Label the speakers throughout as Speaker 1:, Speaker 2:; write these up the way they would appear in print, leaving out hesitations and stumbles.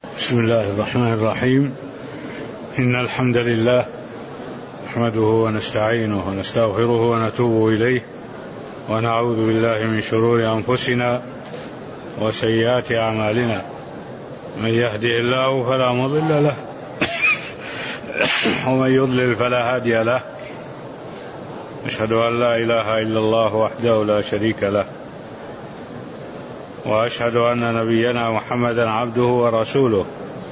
Speaker 1: بسم الله الرحمن الرحيم. إن الحمد لله نحمده ونستعينه ونستغفره ونتوب إليه ونعوذ بالله من شرور أنفسنا وسيئات أعمالنا. من يهده الله فلا مضل له ومن يضلل فلا هادي له. أشهد أن لا إله إلا الله وحده لا شريك له، وأشهد أن نبينا محمدا عبده ورسوله،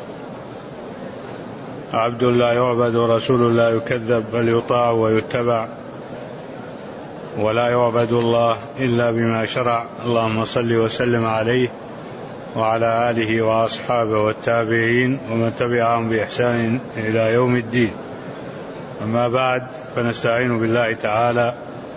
Speaker 1: عبد لا يعبد ورسول لا يكذب، بل يطاع ويتبع، ولا يعبد الله إلا بما شرع. اللهم صل وسلم عليه وعلى آله وأصحابه والتابعين ومن تبعهم بإحسان إلى يوم الدين. أما بعد، فنستعين بالله تعالى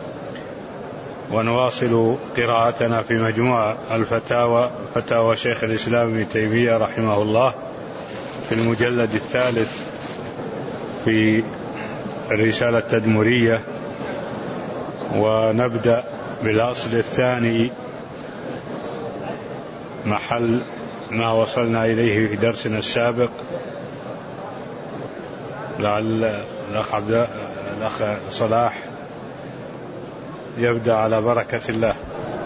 Speaker 1: ونواصل قراءتنا في مجموعة الفتاوى، فتاوى شيخ الإسلام ابن تيمية رحمه الله، في المجلد الثالث في الرسالة التدمرية، ونبدأ بالأصل الثاني محل ما وصلنا إليه في درسنا السابق. لعل الأخ صلاح يبدأ على بركة الله.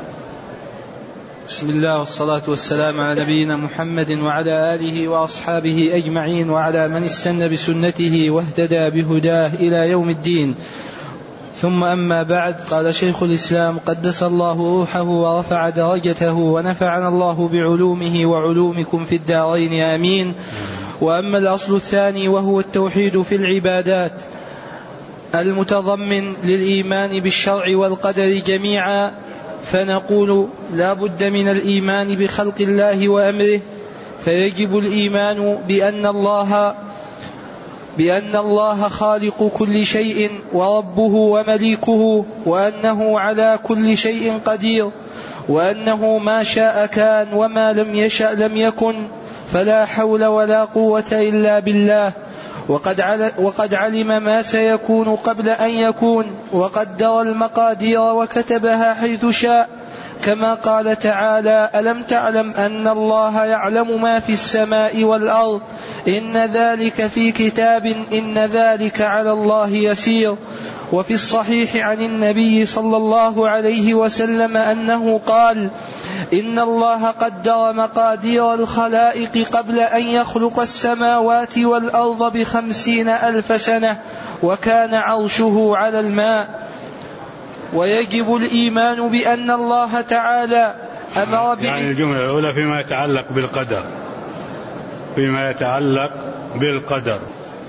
Speaker 2: بسم الله والصلاة والسلام على نبينا محمد وعلى آله وأصحابه أجمعين وعلى من استنى بسنته واهتدى بهداه إلى يوم الدين. ثم أما بعد، قال شيخ الإسلام قدس الله روحه ورفع درجته ونفعنا الله بعلومه وعلومكم في الدارين آمين. وأما الأصل الثاني وهو التوحيد في العبادات المتضمن للإيمان بالشرع والقدر جميعا، فنقول لا بد من الإيمان بخلق الله وأمره، فيجب الإيمان بأن الله خالق كل شيء وربه ومليكه، وأنه على كل شيء قدير، وأنه ما شاء كان وما لم يشأ لم يكن، فلا حول ولا قوة إلا بالله. وقد علم ما سيكون قبل أن يكون، وقدر المقادير وكتبها حيث شاء، كما قال تعالى: ألم تعلم أن الله يعلم ما في السماء والأرض، إن ذلك في كتاب، إن ذلك على الله يسير. وفي الصحيح عن النبي صلى الله عليه وسلم أنه قال: إن الله قدر مقادير الخلائق قبل أن يخلق السماوات والأرض 50,000 سنة، وكان عرشه على الماء. ويجب الإيمان بأن الله تعالى أمر
Speaker 1: يعني الجملة الأولى فيما يتعلق بالقدر، فيما يتعلق بالقدر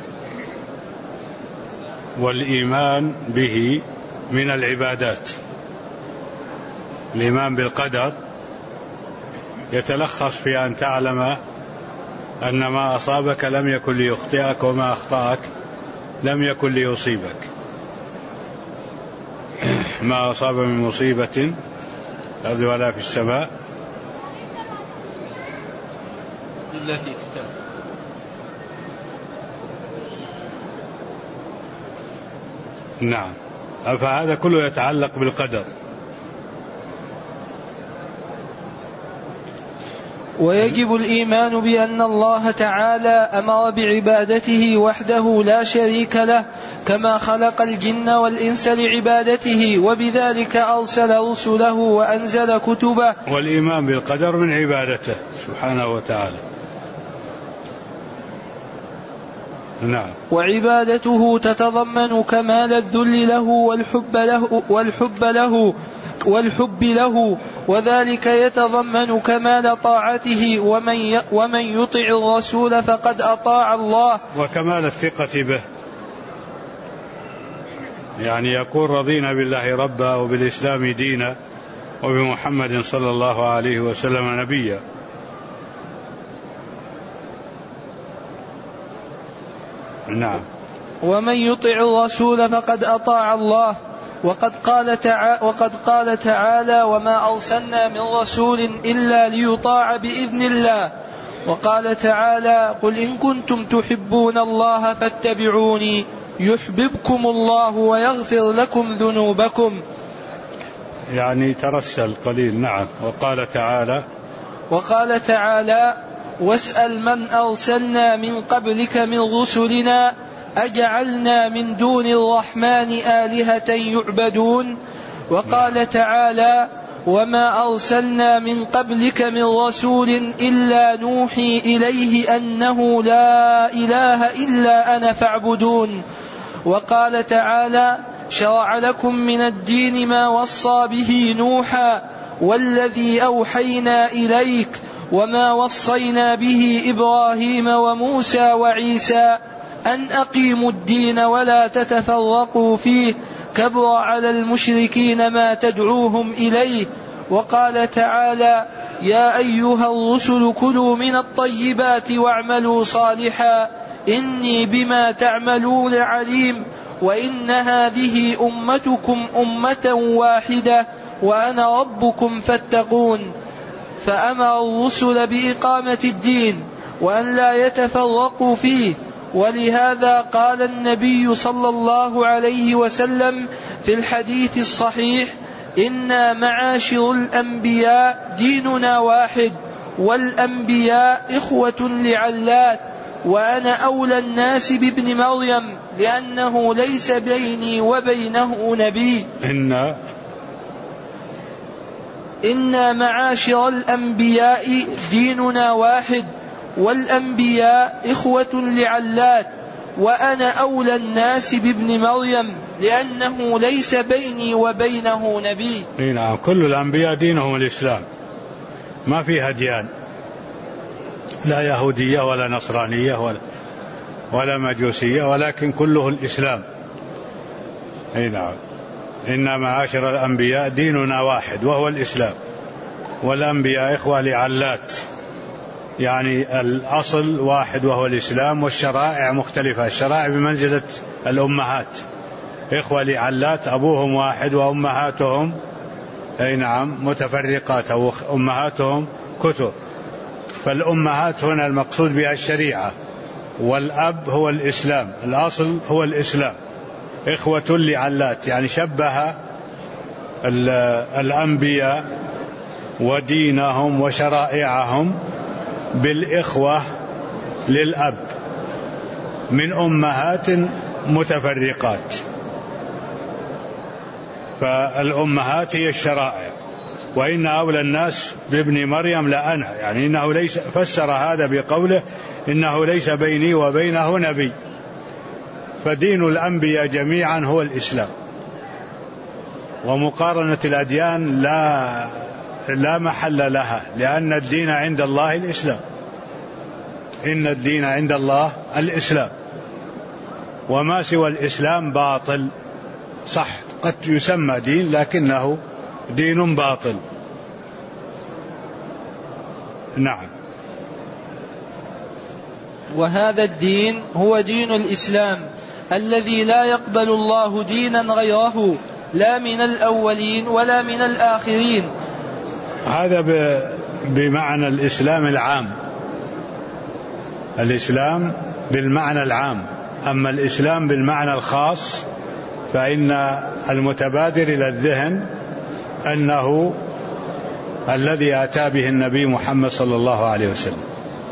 Speaker 1: والإيمان به من العبادات. الإيمان بالقدر يتلخص في أن تعلم أن ما أصابك لم يكن ليخطئك، وما أخطأك لم يكن ليصيبك. ما أصاب من مصيبة الأرض ولا في السماء
Speaker 2: إلا في كتاب.
Speaker 1: نعم، فهذا كله يتعلق بالقدر.
Speaker 2: ويجب الإيمان بأن الله تعالى أمر بعبادته وحده لا شريك له، كما خلق الجن والإنس لعبادته، وبذلك أرسل رسله وأنزل كتبه.
Speaker 1: والإيمان بالقدر من عبادته سبحانه وتعالى. نعم.
Speaker 2: وعبادته تتضمن كمال الذل له والحب له، وذلك يتضمن كمال طاعته، ومن يطع الرسول فقد أطاع الله.
Speaker 1: وكمال الثقة به، يعني يقول: رضينا بالله ربا وبالإسلام دينا وبمحمد صلى الله عليه وسلم نبيا. نعم.
Speaker 2: ومن يطع الرسول فقد أطاع الله. وقد قال تعالى: وما أرسلنا من رسول إلا ليطاع بإذن الله. وقال تعالى: قل إن كنتم تحبون الله فاتبعوني يحببكم الله ويغفر لكم ذنوبكم.
Speaker 1: يعني ترسل قليل. نعم. وقال تعالى:
Speaker 2: واسأل من أرسلنا من قبلك من رسلنا أجعلنا من دون الرحمن آلهة يعبدون. وقال تعالى وما أرسلنا من قبلك من رسول إلا نوحي إليه أنه لا إله إلا أنا فاعبدون. وقال تعالى شرع لكم من الدين ما وصى به نوحا والذي أوحينا إليك وما وصينا به إبراهيم وموسى وعيسى أن أقيموا الدين ولا تتفرقوا فيه كبر على المشركين ما تدعوهم إليه. وقال تعالى يا أيها الرسل كلوا من الطيبات واعملوا صالحا إني بما تعملون عليم وإن هذه أمتكم أمة واحدة وأنا ربكم فاتقون. فأمر الرسل بإقامة الدين وأن لا يتفرقوا فيه. ولهذا قال النبي صلى الله عليه وسلم في الحديث الصحيح إنا معاشر الأنبياء ديننا واحد والأنبياء إخوة لعلات وأنا أولى الناس بابن مريم لأنه ليس بيني وبينه نبي. إنا معاشر الأنبياء ديننا واحد والأنبياء إخوة لعلات وأنا أولى الناس بابن مريم لأنه ليس بيني وبينه نبي.
Speaker 1: نعم كل الأنبياء دينهم الإسلام ما فيها أديان لا يهودية ولا نصرانية ولا مجوسية ولكن كله الإسلام. نعم إن معاشر الأنبياء ديننا واحد وهو الإسلام والأنبياء إخوة لعلات يعني الأصل واحد وهو الإسلام والشرائع مختلفة. الشرائع بمنزلة الأمهات إخوة لعلات أبوهم واحد وأمهاتهم نعم متفرقات أو أمهاتهم كتب. فالأمهات هنا المقصود بها الشريعة والأب هو الإسلام الأصل هو الإسلام إخوة لعلات يعني شبه الأنبياء ودينهم وشرائعهم بالإخوة للأب من أمهات متفرقات. فالأمهات هي الشرائع وإن أولى الناس بابن مريم لأنا يعني إنه ليس فسر هذا بقوله إنه ليس بيني وبينه نبي. فدين الأنبياء جميعا هو الإسلام ومقارنة الأديان لا محل لها لأن الدين عند الله الإسلام. إن الدين عند الله الإسلام وما سوى الإسلام باطل. صح قد يسمى دين لكنه دين باطل. نعم.
Speaker 2: وهذا الدين هو دين الإسلام الذي لا يقبل الله دينا غيره لا من الأولين ولا من الآخرين.
Speaker 1: هذا بمعنى الإسلام العام. الإسلام بالمعنى العام. أما الإسلام بالمعنى الخاص فإن المتبادر إلى الذهن أنه الذي أتى به النبي محمد صلى الله عليه وسلم.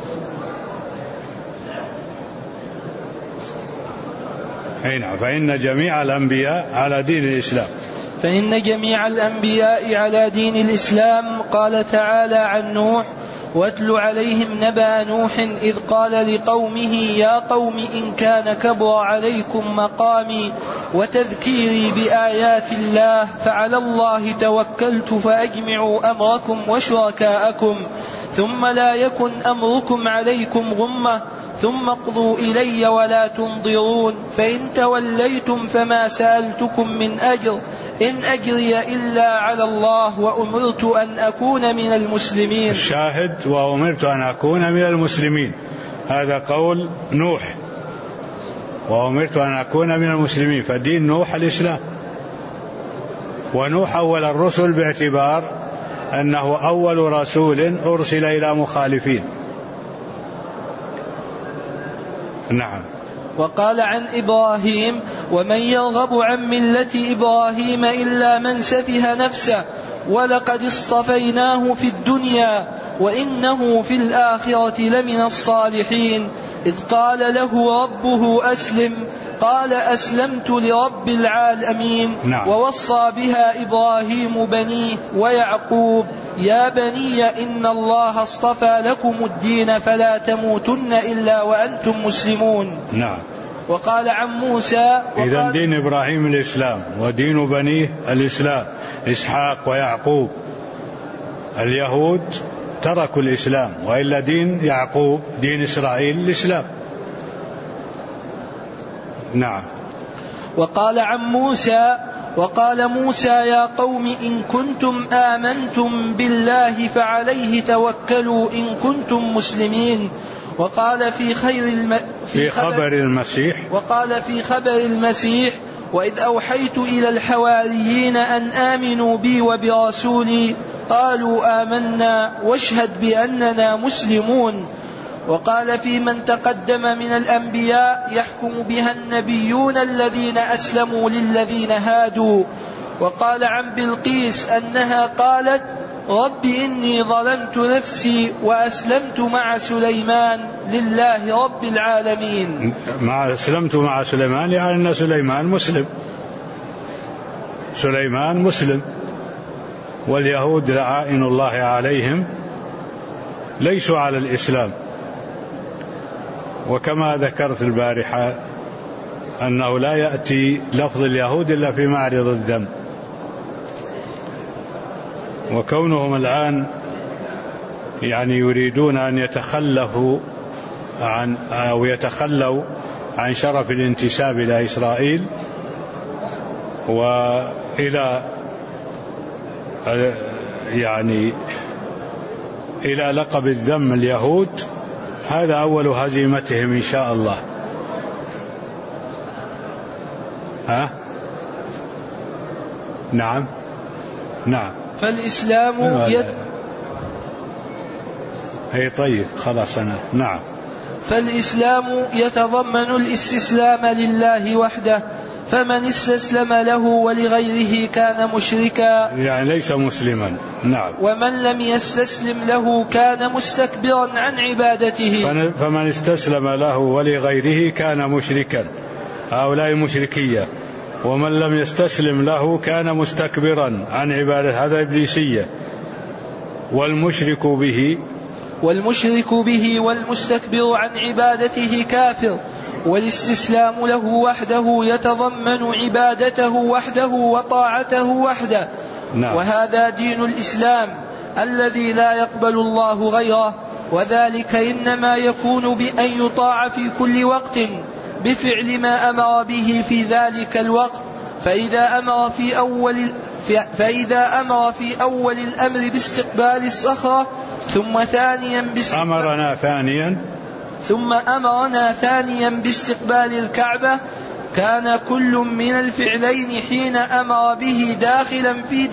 Speaker 1: فإن جميع الأنبياء على دين الإسلام.
Speaker 2: فإن جميع الأنبياء على دين الإسلام. قال تعالى عن نوح واتل عليهم نبأ نوح إذ قال لقومه يا قوم إن كان كبر عليكم مقامي وتذكيري بآيات الله فعلى الله توكلت فأجمعوا أمركم وشركاءكم ثم لا يكن أمركم عليكم غمة ثم اقضوا إلي ولا تنظرون فإن توليتم فما سألتكم من أجر إن أجري إلا على الله وأمرت أن أكون من المسلمين.
Speaker 1: الشاهد وأمرت أن أكون من المسلمين هذا قول نوح وأمرت أن أكون من المسلمين. فدين نوح الإسلام ونوح أول الرسل باعتبار أنه أول رسول أرسل إلى مخالفين. نعم.
Speaker 2: وقال عن إبراهيم ومن يرغب عن ملة إبراهيم إلا من سفه نفسه ولقد اصطفيناه في الدنيا وإنه في الآخرة لمن الصالحين. إذ قال له ربه أسلم قال أسلمت لرب العالمين.
Speaker 1: نعم.
Speaker 2: ووصى بها إبراهيم بنيه ويعقوب يا بني إن الله اصطفى لكم الدين فلا تموتن إلا وأنتم مسلمون.
Speaker 1: نعم.
Speaker 2: وقال عن موسى
Speaker 1: إذن دين إبراهيم الإسلام ودين بنيه الإسلام، إسحاق ويعقوب. اليهود تركوا الإسلام، وإلا دين يعقوب دين إسرائيل الإسلام. نعم.
Speaker 2: وقال عن موسى وقال موسى يا قوم إن كنتم آمنتم بالله فعليه توكلوا إن كنتم مسلمين. وقال في خبر المسيح وإذ أوحيت إلى الحواريين أن آمنوا بي وبرسولي قالوا آمنا واشهد بأننا مسلمون. وقال في من تقدم من الأنبياء يحكم بها النبيون الذين أسلموا للذين هادوا. وقال عن بلقيس أنها قالت رب إني ظلمت نفسي وأسلمت مع سليمان لله رب العالمين.
Speaker 1: أسلمت مع سليمان يعني أن سليمان مسلم. واليهود لعائن الله عليهم ليسوا على الإسلام. وكما ذكرت البارحة أنه لا يأتي لفظ اليهود إلا في معرض الذم، وكونهم الآن يعني يريدون أن يتخلوا عن شرف الانتساب إلى إسرائيل وإلى إلى لقب الذم اليهود، هذا أول هزيمتهم إن شاء الله. نعم.
Speaker 2: فالإسلام
Speaker 1: طيب خلاص نعم.
Speaker 2: فالإسلام يتضمن الاستسلام لله وحده، فمن استسلم له ولغيره كان مشركا
Speaker 1: يعني ليس مسلما. نعم.
Speaker 2: ومن لم يستسلم له كان مستكبرا عن عبادته.
Speaker 1: فمن استسلم له ولغيره كان مشركا، هؤلاء مشركية. ومن لم يستسلم له كان مستكبرا عن عبادته، هذا إبليسية. والمشرك به والمستكبر عن عبادته كافر. والاستسلام له وحده يتضمن عبادته وحده وطاعته وحده. نعم.
Speaker 2: وهذا دين الإسلام الذي لا يقبل الله غيره، وذلك إنما يكون بأن يطاع في كل وقت بفعل ما أمر به في ذلك الوقت. فإذا أمر في أول الأمر باستقبال الصخرة ثم أمرنا ثانيا باستقبال الكعبة كان كل من الفعلين حين أمر به داخلا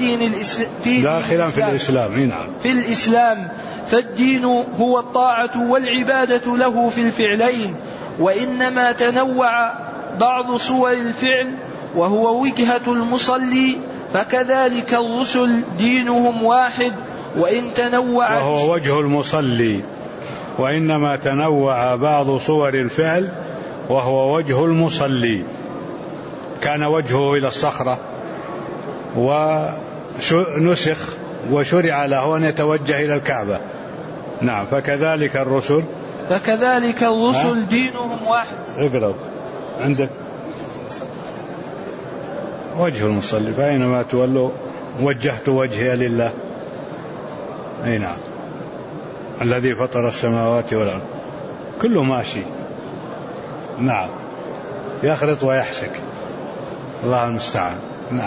Speaker 2: في الإسلام. فالدين هو الطاعة والعبادة له في الفعلين، وإنما تنوع بعض صور الفعل وهو وجهة المصلي، فكذلك الرسل دينهم واحد وإن تنوع
Speaker 1: وهو وجه المصلي، وإنما تنوع بعض صور الفعل وهو وجه المصلي. كان وجهه إلى الصخرة ونسخ وشرع له أن يتوجه إلى الكعبة. نعم. فكذلك الرسل
Speaker 2: دينهم واحد.
Speaker 1: اقرأ عندك وجه المصلي، فأينما تولوا وجهت وجهي لله. أي نعم. الذي فطر السماوات والأرض، كله ماشي. نعم. يخلط ويحسك، الله المستعان. نعم.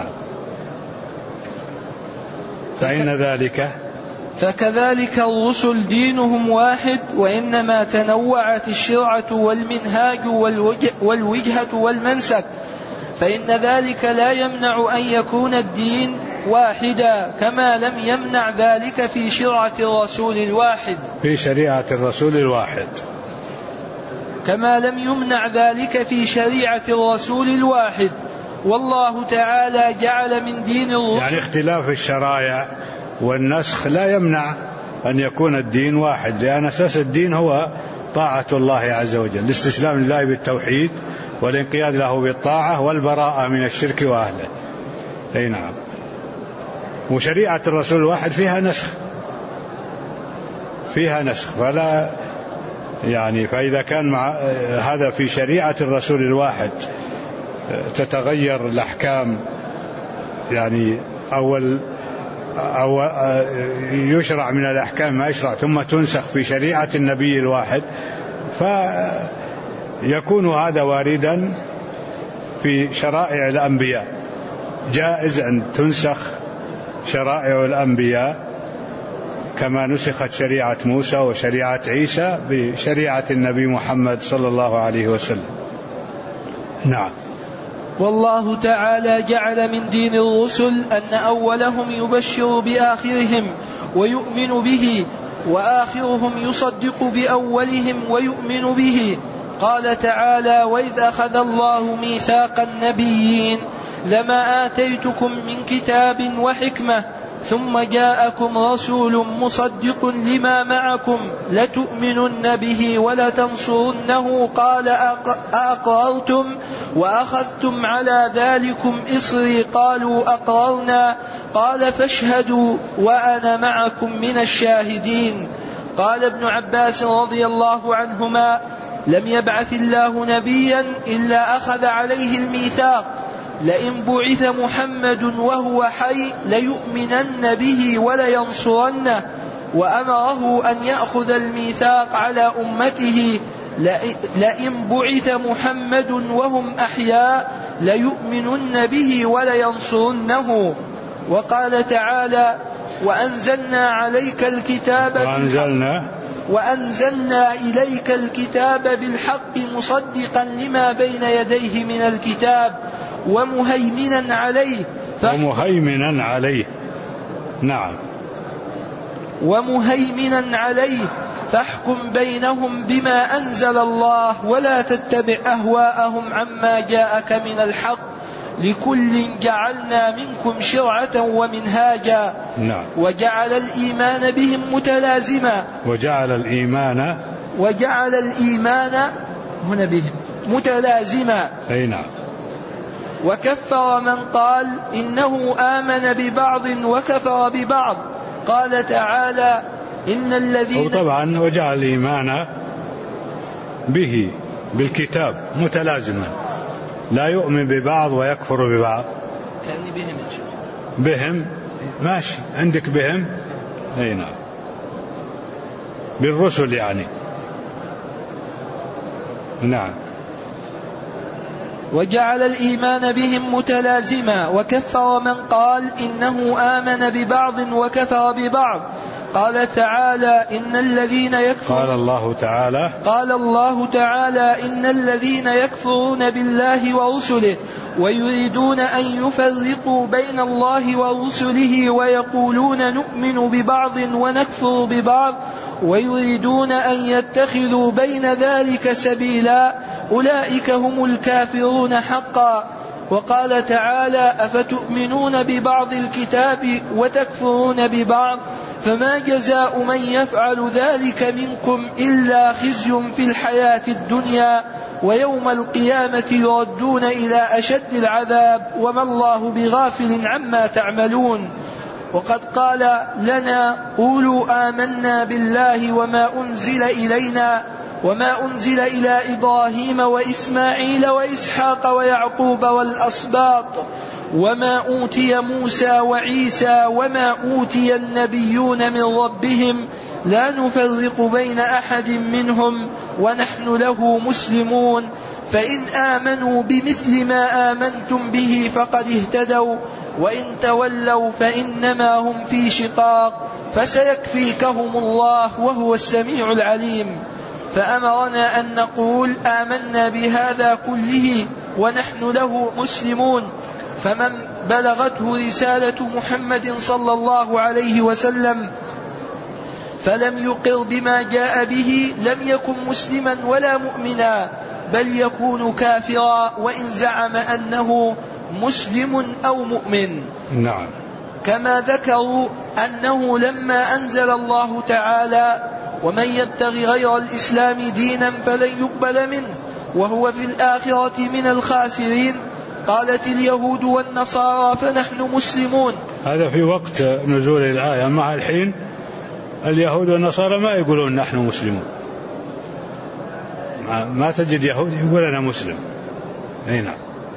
Speaker 2: فكذلك الرسل دينهم واحد، وإنما تنوعت الشرعة والمنهاج والوجهة والمنسك، فإن ذلك لا يمنع أن يكون الدين واحدا، كما لم يمنع ذلك في شريعة الرسول الواحد. كما لم يمنع ذلك في شريعة الرسول الواحد. والله تعالى جعل من دين الرسل
Speaker 1: يعني اختلاف الشرائع والنسخ لا يمنع أن يكون الدين واحد، لأن أساس الدين هو طاعة الله عز وجل، الاستسلام لله بالتوحيد والانقياد له بالطاعة والبراءة من الشرك وأهله. أي نعم. وشريعة الرسول الواحد فيها نسخ فلا يعني، فإذا كان مع هذا في شريعة الرسول الواحد تتغير الأحكام يعني، أو يشرع من الأحكام ما يشرع ثم تنسخ في شريعة النبي الواحد، فيكون هذا واردا في شرائع الأنبياء. جائز أن تنسخ شرائع الأنبياء كما نسخت شريعة موسى وشريعة عيسى بشريعة النبي محمد صلى الله عليه وسلم. نعم.
Speaker 2: والله تعالى جعل من دين الرسل أن أولهم يبشر بآخرهم ويؤمن به، وآخرهم يصدق بأولهم ويؤمن به. قال تعالى: وإذ أخذ الله ميثاق النبيين لما آتيتكم من كتاب وحكمة ثم جاءكم رسول مصدق لما معكم لتؤمنن به ولتنصرنه قال أأقررتم وأخذتم على ذلكم إصري قالوا أقررنا قال فاشهدوا وأنا معكم من الشاهدين. قال ابن عباس رضي الله عنهما: لم يبعث الله نبيا إلا أخذ عليه الميثاق، لئن بعث محمد وهو حي ليؤمنن به ولينصرنه، وأمره أن يأخذ الميثاق على أمته لئن بعث محمد وهم أحياء ليؤمنن به ولينصرنه. وقال تعالى: وأنزلنا إليك الكتاب بالحق مصدقا لما بين يديه من الكتاب ومهيمنا عليه نعم. ومهيمنا عليه فاحكم بينهم بما أنزل الله ولا تتبع أهواءهم عما جاءك من الحق لكل جعلنا منكم شرعة ومنهاجا.
Speaker 1: نعم.
Speaker 2: وجعل الإيمان بهم متلازما هنا بهم متلازما.
Speaker 1: أي نعم.
Speaker 2: وكفر من قال إنه آمن ببعض وكفر ببعض. قال تعالى: إن الذين
Speaker 1: طبعا وجعل الإيمان به بالكتاب متلازما، لا يؤمن ببعض ويكفر ببعض.
Speaker 2: كأني
Speaker 1: بهم ماشي عندك بهم. أي نعم. بالرسل يعني. نعم.
Speaker 2: وجعل الإيمان بهم متلازما. وكفر من قال إنه آمن ببعض وكفر ببعض. قال تعالى: قال الله تعالى: إن الذين يكفرون بالله ورسله ويريدون أن يفرقوا بين الله ورسله ويقولون نؤمن ببعض ونكفر ببعض ويريدون أن يتخذوا بين ذلك سبيلا أولئك هم الكافرون حقا. وقال تعالى: أفتؤمنون ببعض الكتاب وتكفرون ببعض فما جزاء من يفعل ذلك منكم إلا خزي في الحياة الدنيا ويوم القيامة يردون إلى أشد العذاب وما الله بغافل عما تعملون. وقد قال لنا: قولوا آمنا بالله وما أنزل إلينا وما أنزل إلى إبراهيم وإسماعيل وإسحاق ويعقوب والأسباط وما أوتي موسى وعيسى وما أوتي النبيون من ربهم لا نفرق بين أحد منهم ونحن له مسلمون، فإن آمنوا بمثل ما آمنتم به فقد اهتدوا وإن تولوا فإنما هم في شقاق فسيكفيكهم الله وهو السميع العليم. فأمرنا أن نقول آمنا بهذا كله ونحن له مسلمون. فمن بلغته رسالة محمد صلى الله عليه وسلم فلم يقر بما جاء به لم يكن مسلما ولا مؤمنا، بل يكون كافرا وإن زعم أنه مسلم أو مؤمن.
Speaker 1: نعم.
Speaker 2: كما ذكروا أنه لما أنزل الله تعالى ومن يبتغي غير الإسلام دينا فلن يقبل منه وهو في الآخرة من الخاسرين قالت اليهود والنصارى فنحن مسلمون.
Speaker 1: هذا في وقت نزول الآية. مع الحين اليهود والنصارى ما يقولون نحن مسلمون، ما تجد يهود يقول أنا مسلم. نعم،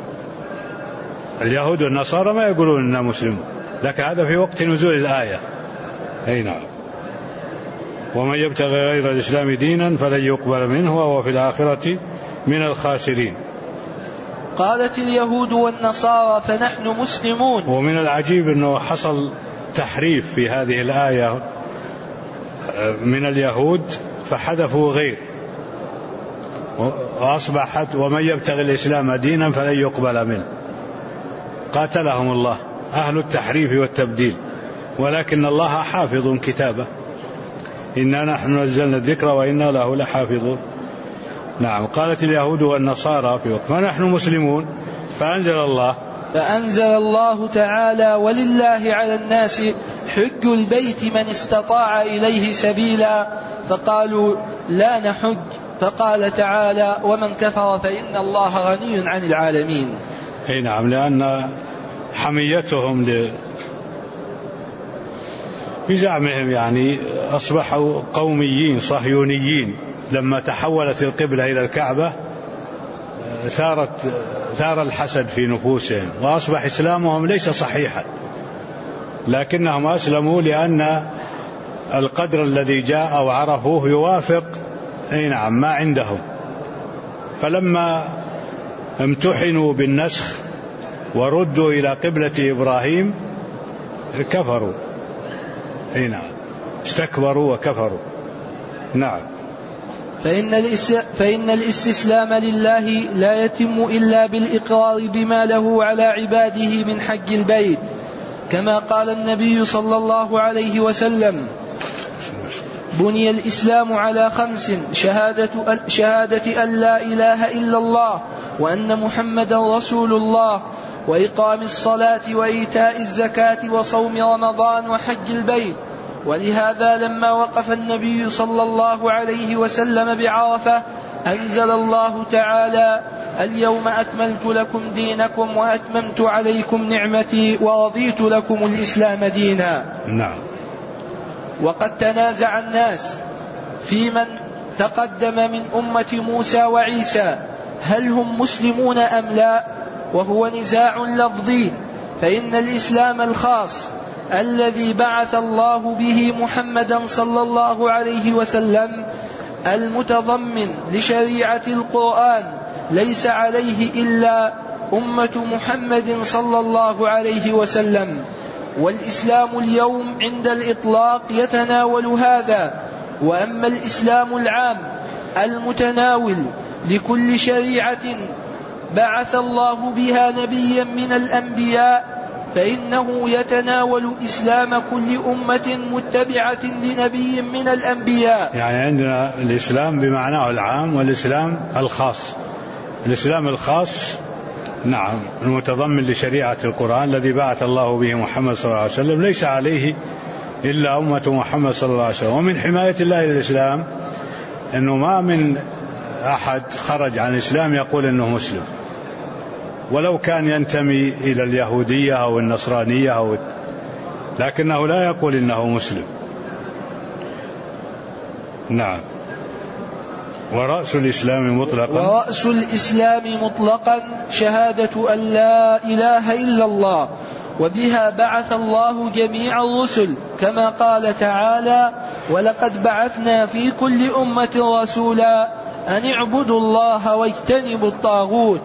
Speaker 1: اليهود والنصارى ما يقولون أننا مسلمون، لكن هذا في وقت نزول الآية. نعم، ومن يبتغي غير الإسلام دينا فلن يقبل منه وهو في الآخرة من الخاسرين.
Speaker 2: قالت اليهود والنصارى فنحن مسلمون.
Speaker 1: ومن العجيب أنه حصل تحريف في هذه الآية من اليهود فحذفوا غير، وأصبحت ومن يبتغي الإسلام دينا فلن يقبل منه. قاتلهم الله أهل التحريف والتبديل، ولكن الله حافظ كتابه، إنا نحن نزلنا الذكر وإنا له لحافظون. نعم. قالت اليهود والنصارى في وقت ما نحن مسلمون، فأنزل الله تعالى ولله على الناس حج البيت من استطاع إليه سبيلا، فقالوا لا نحج، فقال تعالى ومن كفر فإن الله غني عن العالمين. نعم، لأن حميتهم بزعمهم يعني أصبحوا قوميين صهيونيين. لما تحولت القبلة إلى الكعبة ثار الحسد في نفوسهم، وأصبح إسلامهم ليس صحيحا، لكنهم أسلموا لأن القدر الذي جاء وعرفوه يوافق ما عندهم. فلما امتحنوا بالنسخ وردوا إلى قبلة إبراهيم كفروا، استكبروا وكفروا. نعم.
Speaker 2: فإن الاستسلام لله لا يتم إلا بالإقرار بما له على عباده من حج البيت، كما قال النبي صلى الله عليه وسلم بني الإسلام على 5: شهادة أن لا إله إلا الله وأن محمدا رسول الله وإقام الصلاة وإيتاء الزكاة وصوم رمضان وحج البيت. ولهذا لما وقف النبي صلى الله عليه وسلم بعرفة أنزل الله تعالى اليوم أكملت لكم دينكم وأتممت عليكم نعمتي ورضيت لكم الإسلام دينا.
Speaker 1: نعم.
Speaker 2: وقد تنازع الناس في من تقدم من أمة موسى وعيسى هل هم مسلمون أم لا، وهو نزاع لفظي، فإن الإسلام الخاص الذي بعث الله به محمدا صلى الله عليه وسلم المتضمن لشريعة القرآن ليس عليه إلا أمة محمد صلى الله عليه وسلم. والإسلام اليوم عند الإطلاق يتناول هذا. وأما الإسلام العام المتناول لكل شريعة بعث الله بها نبيا من الأنبياء فإنه يتناول إسلام كل أمة متبعة لنبي من الأنبياء.
Speaker 1: يعني عندنا الإسلام بمعناه العام والإسلام الخاص. الإسلام الخاص نعم المتضمن لشريعة القرآن الذي بعث الله به محمد صلى الله عليه وسلم ليس عليه إلا أمة محمد صلى الله عليه وسلم. ومن حماية الله للإسلام أنه ما من أحد خرج عن الإسلام يقول أنه مسلم، ولو كان ينتمي إلى اليهودية أو النصرانية لكنه لا يقول إنه مسلم. نعم. ورأس الإسلام مطلقا
Speaker 2: شهادة أن لا إله إلا الله، وبها بعث الله جميع الرسل كما قال تعالى ولقد بعثنا في كل أمة رسولا أن اعبدوا الله واجتنبوا الطاغوت.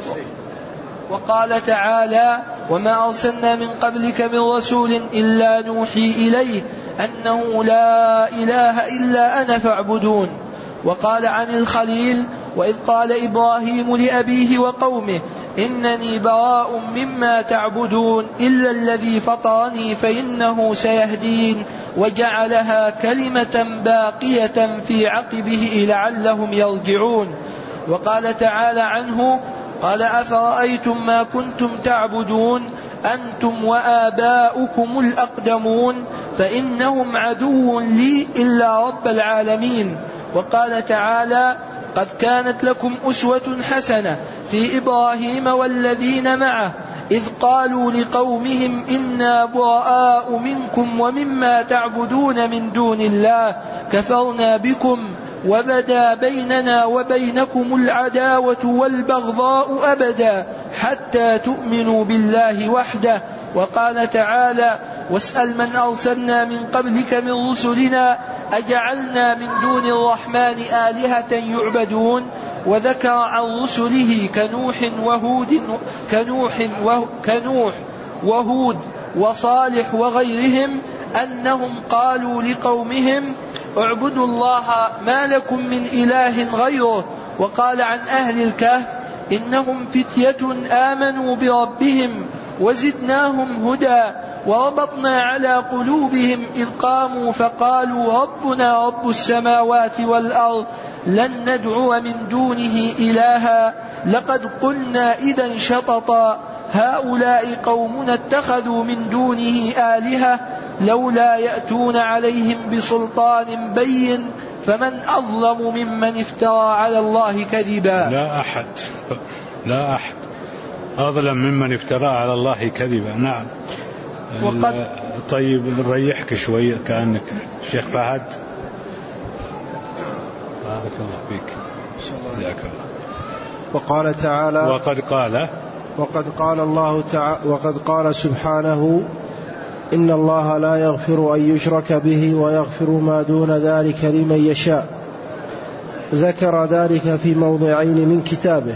Speaker 2: وقال تعالى وما أرسلنا من قبلك من رسول إلا نوحي إليه أنه لا إله إلا أنا فاعبدون. وقال عن الخليل وإذ قال إبراهيم لأبيه وقومه إنني براء مما تعبدون إلا الذي فطرني فإنه سيهدين وجعلها كلمة باقية في عقبه لعلهم يرجعون. وقال تعالى عنه قال أفرأيتم ما كنتم تعبدون أنتم وآباؤكم الأقدمون فإنهم عدو لي إلا رب العالمين. وقال تعالى: قد كانت لكم أسوة حسنة في إبراهيم والذين معه إذ قالوا لقومهم إنا براء منكم ومما تعبدون من دون الله كفرنا بكم وبدا بيننا وبينكم العداوة والبغضاء أبدا حتى تؤمنوا بالله وحده. وقال تعالى: واسأل من أرسلنا من قبلك من رسلنا أجعلنا من دون الرحمن آلهة يعبدون. وذكر عن رسله كنوح وهود وصالح وغيرهم أنهم قالوا لقومهم اعبدوا الله ما لكم من إله غيره. وقال عن أهل الكهف إنهم فتية آمنوا بربهم وزدناهم هدى وربطنا على قلوبهم إذ قاموا فقالوا ربنا رب السماوات والأرض لن ندعو من دونه إلها لقد قلنا إذا شططا هؤلاء قومنا اتخذوا من دونه آلهة لولا يأتون عليهم بسلطان بين فمن أظلم ممن افترى على الله كذبا.
Speaker 1: لا أحد أظلم ممن افترى على الله كذبا. نعم. طيب نريحك شوية كأنك شيخ فهد. بارك الله فيك.
Speaker 3: وقال تعالى: وقد قال سبحانه: إن الله لا يغفر أن يشرك به ويغفر ما دون ذلك لمن يشاء. ذكر ذلك في موضعين من كتابه.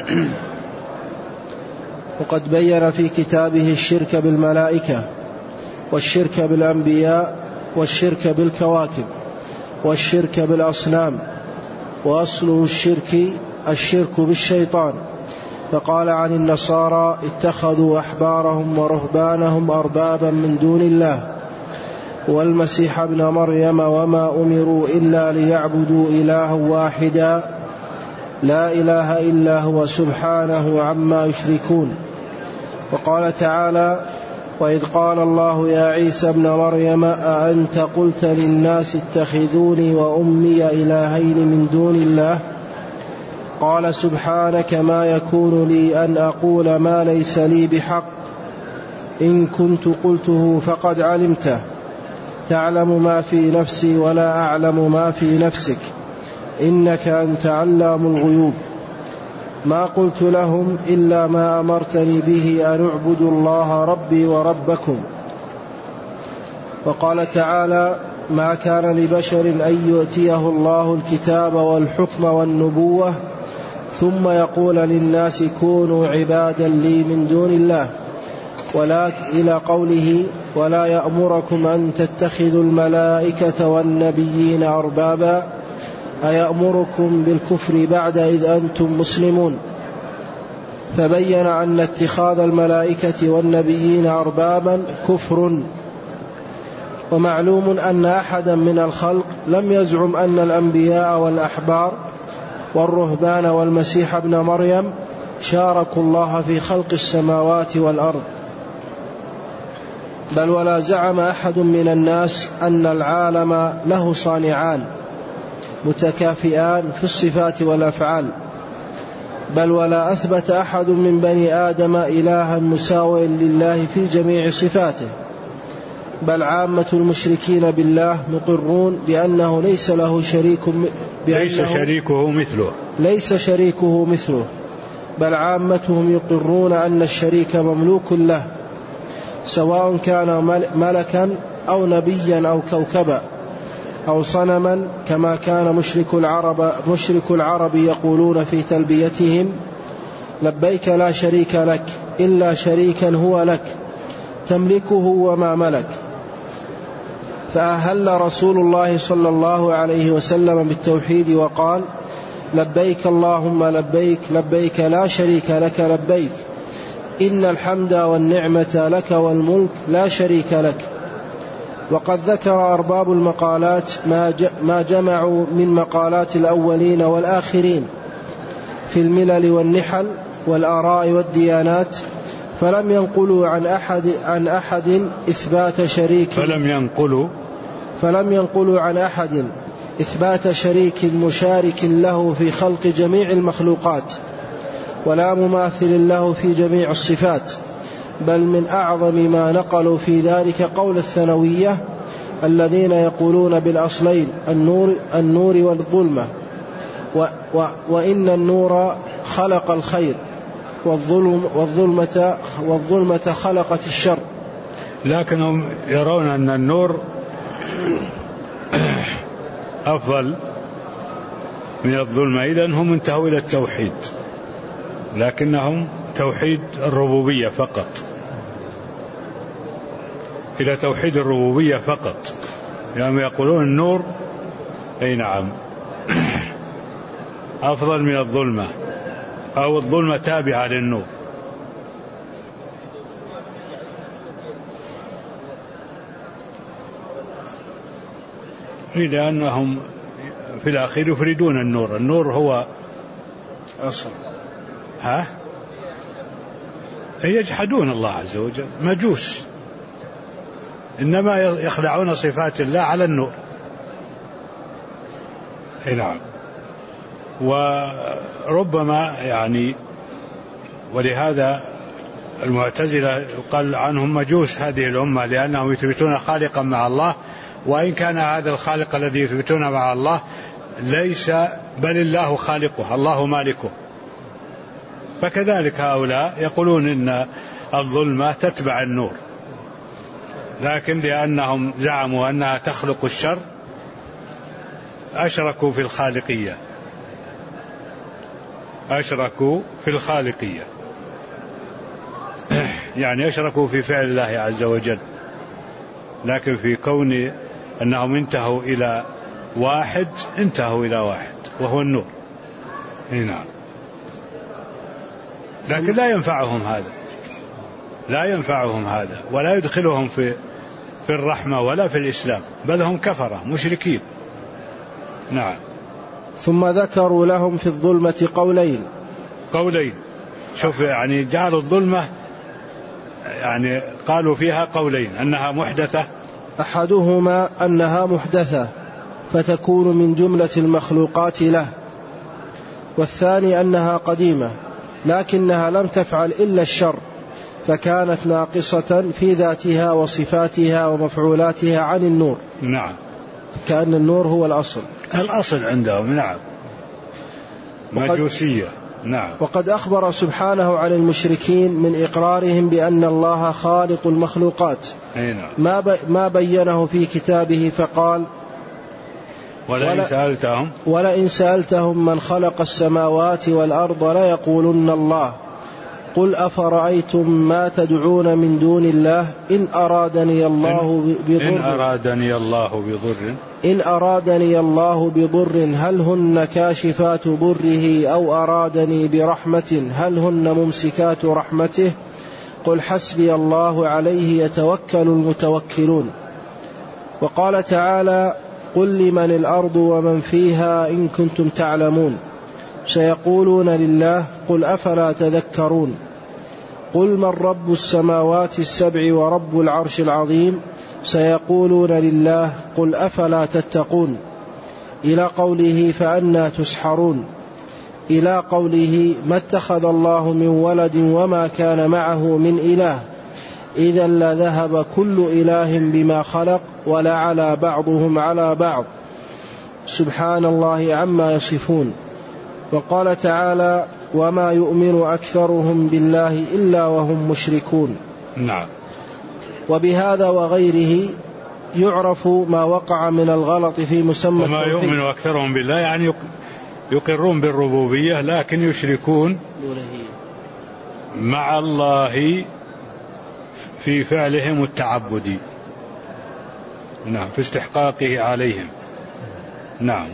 Speaker 3: وقد بين في كتابه الشرك بالملائكة والشرك بالأنبياء والشرك بالكواكب والشرك بالأصنام، وأصل الشرك بالشيطان. فقال عن النصارى: اتخذوا أحبارهم ورهبانهم أربابا من دون الله، والمسيح ابن مريم وما أمروا إلا ليعبدوا إلها واحدا لا إله إلا هو سبحانه عما يشركون. وقال تعالى: وإذ قال الله يا عيسى ابن مريم أأنت قلت للناس اتخذوني وأمي إلهين من دون الله قال سبحانك ما يكون لي أن أقول ما ليس لي بحق إن كنت قلته فقد علمته تعلم ما في نفسي ولا أعلم ما في نفسك إنك أنت علام الغيوب. ما قلت لهم إلا ما أمرتني به أن اعبدوا الله ربي وربكم. وقال تعالى: ما كان لبشر أن يؤتيه الله الكتاب والحكم والنبوة ثم يقول للناس كونوا عبادا لي من دون الله، إلى قوله: ولا يأمركم أن تتخذوا الملائكة والنبيين أربابا أيأمركم بالكفر بعد إذ أنتم مسلمون. فبين أن اتخاذ الملائكة والنبيين أربابا كفر. ومعلوم أن أحدا من الخلق لم يزعم أن الأنبياء والأحبار والرهبان والمسيح ابن مريم شاركوا الله في خلق السماوات والأرض، بل ولا زعم أحد من الناس أن العالم له صانعان متكافئان في الصفات والأفعال، بل ولا أثبت أحد من بني آدم إلها مساويا لله في جميع صفاته، بل عامة المشركين بالله مقرون بأنه ليس له شريك ليس شريكه مثله، بل عامتهم يقرون أن الشريك مملوك له، سواء كان ملكا أو نبيا أو كوكبا أو صنما، كما كان مشرك العرب يقولون في تلبيتهم: لبيك لا شريك لك إلا شريكا هو لك تملكه وما ملك. فأهل رسول الله صلى الله عليه وسلم بالتوحيد وقال: لبيك اللهم لبيك لبيك لا شريك لك لبيك إن الحمد والنعمة لك والملك لا شريك لك. وقد ذكر أرباب المقالات ما جمعوا من مقالات الأولين والآخرين في الملل والنحل والآراء والديانات، فلم ينقلوا عن أحد إثبات شريك إثبات شريك مشارك له في خلق جميع المخلوقات ولا مماثل له في جميع الصفات، بل من أعظم ما نقلوا في ذلك قول الثانوية الذين يقولون بالأصلين النور والظلمة، وإن النور خلق الخير والظلمة خلقت الشر.
Speaker 1: لكنهم يرون أن النور أفضل من الظلمة، إذن هم انتهوا إلى التوحيد، لكنهم توحيد الربوبية فقط، إلى توحيد الربوبية فقط، يعني يقولون النور أي نعم أفضل من الظلمة، أو الظلمة تابعة للنور. لأنهم في الأخير يفردون النور هو
Speaker 3: أصل.
Speaker 1: يجحدون الله عز وجل، مجوس، إنما يخلعون صفات الله على النور. نعم. وربما يعني ولهذا المعتزلة يقال عنهم مجوس هذه الأمة، لأنهم يثبتون خالقا مع الله، وإن كان هذا الخالق الذي يثبتون مع الله ليس، بل الله خالقه، الله مالكه. فكذلك هؤلاء يقولون إن الظلمة تتبع النور، لكن لأنهم زعموا أنها تخلق الشر أشركوا في الخالقية، يعني أشركوا في فعل الله عز وجل، لكن في كون أنهم انتهوا إلى واحد وهو النور. نعم. لكن لا ينفعهم هذا ولا يدخلهم في الرحمة ولا في الإسلام، بل هم كفرة مشركين. نعم.
Speaker 3: ثم ذكروا لهم في الظلمة قولين.
Speaker 1: شوف، يعني جعلوا الظلمة، يعني قالوا فيها قولين: أنها محدثة،
Speaker 3: أحدهما أنها محدثة فتكون من جملة المخلوقات له، والثاني أنها قديمة لكنها لم تفعل إلا الشر، فكانت ناقصة في ذاتها وصفاتها ومفعولاتها عن النور.
Speaker 1: نعم.
Speaker 3: كأن النور هو الأصل
Speaker 1: عندهم. نعم. مجوسية. نعم.
Speaker 3: وقد أخبر سبحانه عن المشركين من إقرارهم بأن الله خالق المخلوقات.
Speaker 1: نعم.
Speaker 3: ما بينه في كتابه فقال: ولئن سألتهم من خلق السماوات والأرض ليقولن الله، قل أفرأيتم ما تدعون من دون الله إن أرادني الله بضر هل هن كاشفات ضره أو أرادني برحمة هل هن ممسكات رحمته، قل حسبي الله عليه يتوكل المتوكلون. وقال تعالى: قل لمن الأرض ومن فيها إن كنتم تعلمون، سيقولون لله، قل أفلا تذكرون. قل من رب السماوات السبع ورب العرش العظيم، سيقولون لله، قل أفلا تتقون. إلى قوله فأنى تسحرون، إلى قوله ما اتخذ الله من ولد وما كان معه من إله إذا لذهب كل إله بما خلق ولعلى بعضهم على بعض سبحان الله عما يصفون. وقال تعالى: وما يؤمن أكثرهم بالله إلا وهم مشركون.
Speaker 1: نعم.
Speaker 3: وبهذا وغيره يعرف ما وقع من الغلط في مسمى
Speaker 1: وما يؤمن أكثرهم بالله، يعني يقرون بالربوبية لكن يشركون مع الله في فعلهم التعبدي، نعم، في استحقاقه عليهم. نعم.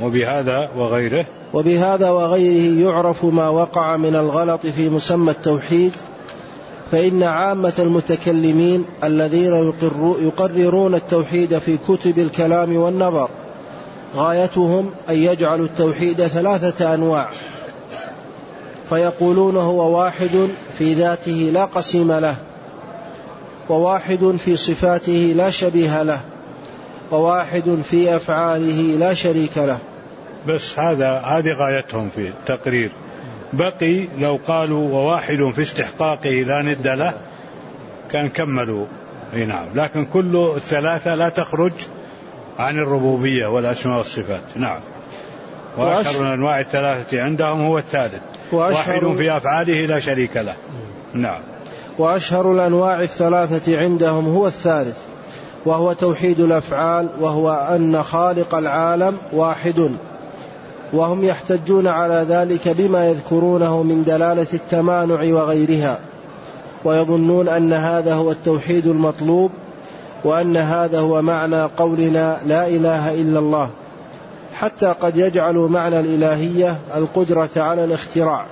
Speaker 3: وبهذا وغيره يعرف ما وقع من الغلط في مسمى التوحيد، فإن عامة المتكلمين الذين يقررون التوحيد في كتب الكلام والنظر غايتهم أن يجعلوا التوحيد 3 أنواع: فيقولون هو واحد في ذاته لا قسيم له، وواحد في صفاته لا شبيه له، وواحد في أفعاله لا شريك له.
Speaker 1: بس هذه غايتهم في التقرير. بقي لو قالوا وواحد في استحقاقه لا ند له كان كملوا. نعم، لكن كل الثلاثة لا تخرج عن الربوبية والأسماء والصفات. نعم. وأشهر أنواع الثلاثة عندهم هو الثالث، واحد في أفعاله لا شريك له. نعم.
Speaker 3: وأشهر الأنواع الثلاثة عندهم هو الثالث، وهو توحيد الأفعال، وهو أن خالق العالم واحد، وهم يحتجون على ذلك بما يذكرونه من دلالة التمانع وغيرها، ويظنون أن هذا هو التوحيد المطلوب، وأن هذا هو معنى قولنا لا إله إلا الله، حتى قد يجعلوا معنى الإلهية القدرة على الاختراع.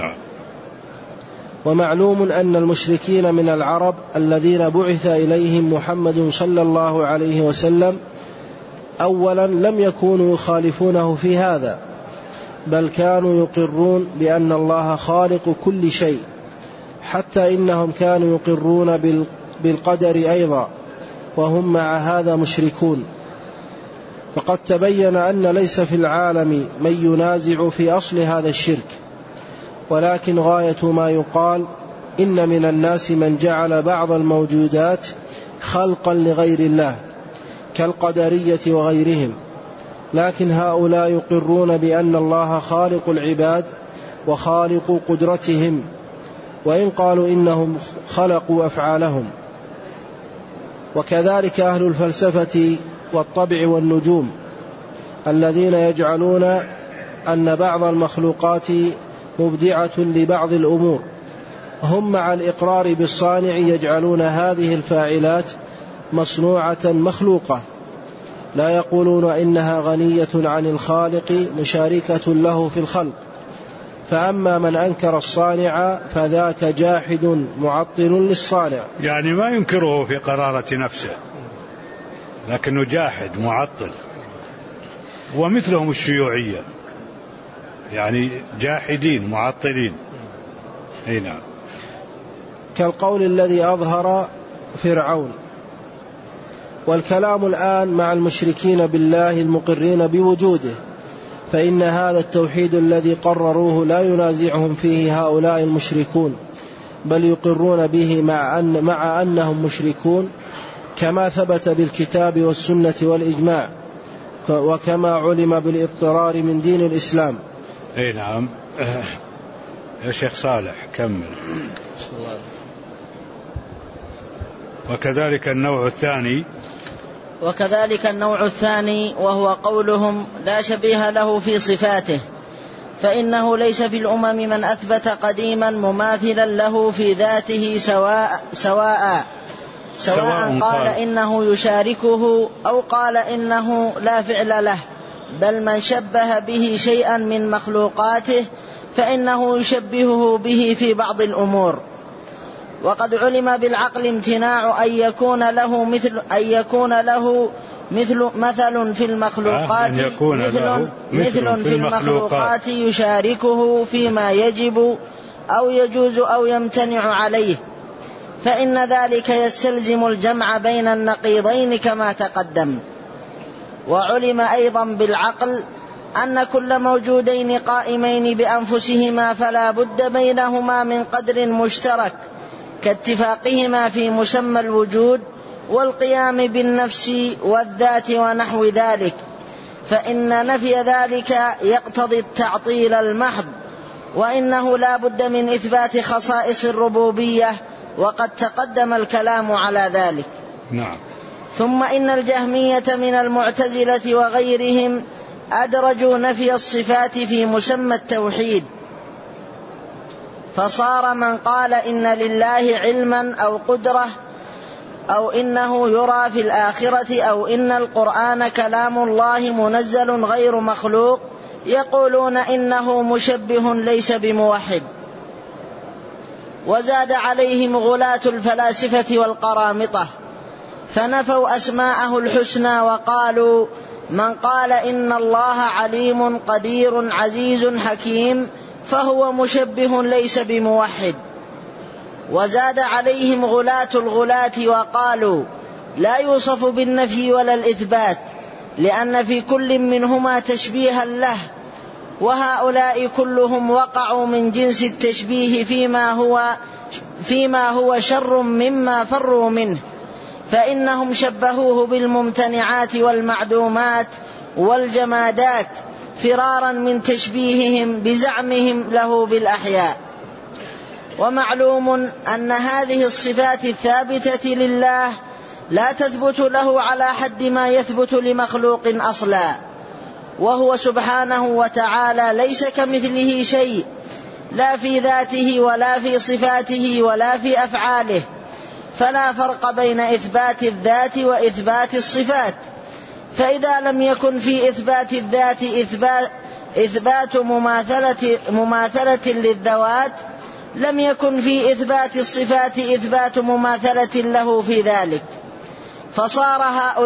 Speaker 3: ومعلوم أن المشركين من العرب الذين بعث إليهم محمد صلى الله عليه وسلم أولا لم يكونوا يخالفونه في هذا، بل كانوا يقرون بأن الله خالق كل شيء، حتى إنهم كانوا يقرون بالقدر أيضا، وهم مع هذا مشركون. فقد تبين أن ليس في العالم من ينازع في أصل هذا الشرك، ولكن غاية ما يقال إن من الناس من جعل بعض الموجودات خلقا لغير الله كالقدرية وغيرهم، لكن هؤلاء يقرون بأن الله خالق العباد وخالق قدرتهم، وإن قالوا إنهم خلقوا أفعالهم. وكذلك أهل الفلسفة والطبع والنجوم الذين يجعلون أن بعض المخلوقات مبدعة لبعض الأمور، هم مع الإقرار بالصانع يجعلون هذه الفاعلات مصنوعة مخلوقة، لا يقولون إنها غنية عن الخالق مشاركة له في الخلق. فأما من أنكر الصانع فذاك جاحد معطل للصانع،
Speaker 1: يعني ما ينكره في قرارة نفسه، لكنه جاحد معطل. ومثلهم الشيوعية، يعني جاحدين معطلين. نعم.
Speaker 3: كالقول الذي أظهر فرعون. والكلام الآن مع المشركين بالله المقرين بوجوده، فإن هذا التوحيد الذي قرروه لا ينازعهم فيه هؤلاء المشركون، بل يقرون به مع أنهم مشركون، كما ثبت بالكتاب والسنة والإجماع، وكما علم بالاضطرار من دين الإسلام.
Speaker 1: نعم. يا شيخ صالح كمل. وكذلك النوع الثاني وهو قولهم لا شبيه له في صفاته، فإنه ليس في الأمم من أثبت قديما مماثلا له في ذاته سواء قال إنه يشاركه أو قال إنه لا فعل له، بل من شبه به شيئا من مخلوقاته فإنه يشبهه به في بعض الأمور. وقد علم بالعقل امتناع أن يكون له مثل في المخلوقات مثل في المخلوقات يشاركه فيما يجب أو يجوز أو يمتنع عليه، فإن ذلك يستلزم الجمع بين النقيضين كما تقدم. وعلم أيضا بالعقل أن كل موجودين قائمين بأنفسهما فلا بد بينهما من قدر مشترك، كاتفاقهما في مسمى الوجود والقيام بالنفس والذات ونحو ذلك، فإن نفي ذلك يقتضي التعطيل المحض، وإنه لا بد من إثبات خصائص الربوبية، وقد تقدم الكلام على ذلك. نعم.
Speaker 2: ثم إن الجهمية من المعتزلة وغيرهم أدرجوا نفي الصفات في مسمى التوحيد، فصار من قال إن لله علما أو قدرة أو إنه يرى في الآخرة أو إن القرآن كلام الله منزل غير مخلوق يقولون إنه مشبه ليس بموحد. وزاد عليهم غلاة الفلاسفة والقرامطة فنفوا أسماءه الحسنى وقالوا من قال إن الله عليم قدير عزيز حكيم
Speaker 4: فهو مشبه ليس بموحد. وزاد عليهم غلاة الغلاة وقالوا لا يوصف بالنفي ولا الإثبات، لأن في كل منهما تشبيها له، وهؤلاء كلهم وقعوا من جنس التشبيه فيما هو شر مما فروا منه، فإنهم شبهوه بالممتنعات والمعدومات والجمادات فرارا من تشبيههم بزعمهم له بالأحياء. ومعلوم أن هذه الصفات الثابتة لله لا تثبت له على حد ما يثبت لمخلوق أصلا، وهو سبحانه وتعالى ليس كمثله شيء، لا في ذاته ولا في صفاته ولا في أفعاله، فلا فرق بين إثبات الذات وإثبات الصفات. فإذا لم يكن في إثبات الذات إثبات مماثلة للذوات، لم يكن في إثبات الصفات إثبات مماثلة له في ذلك. فصار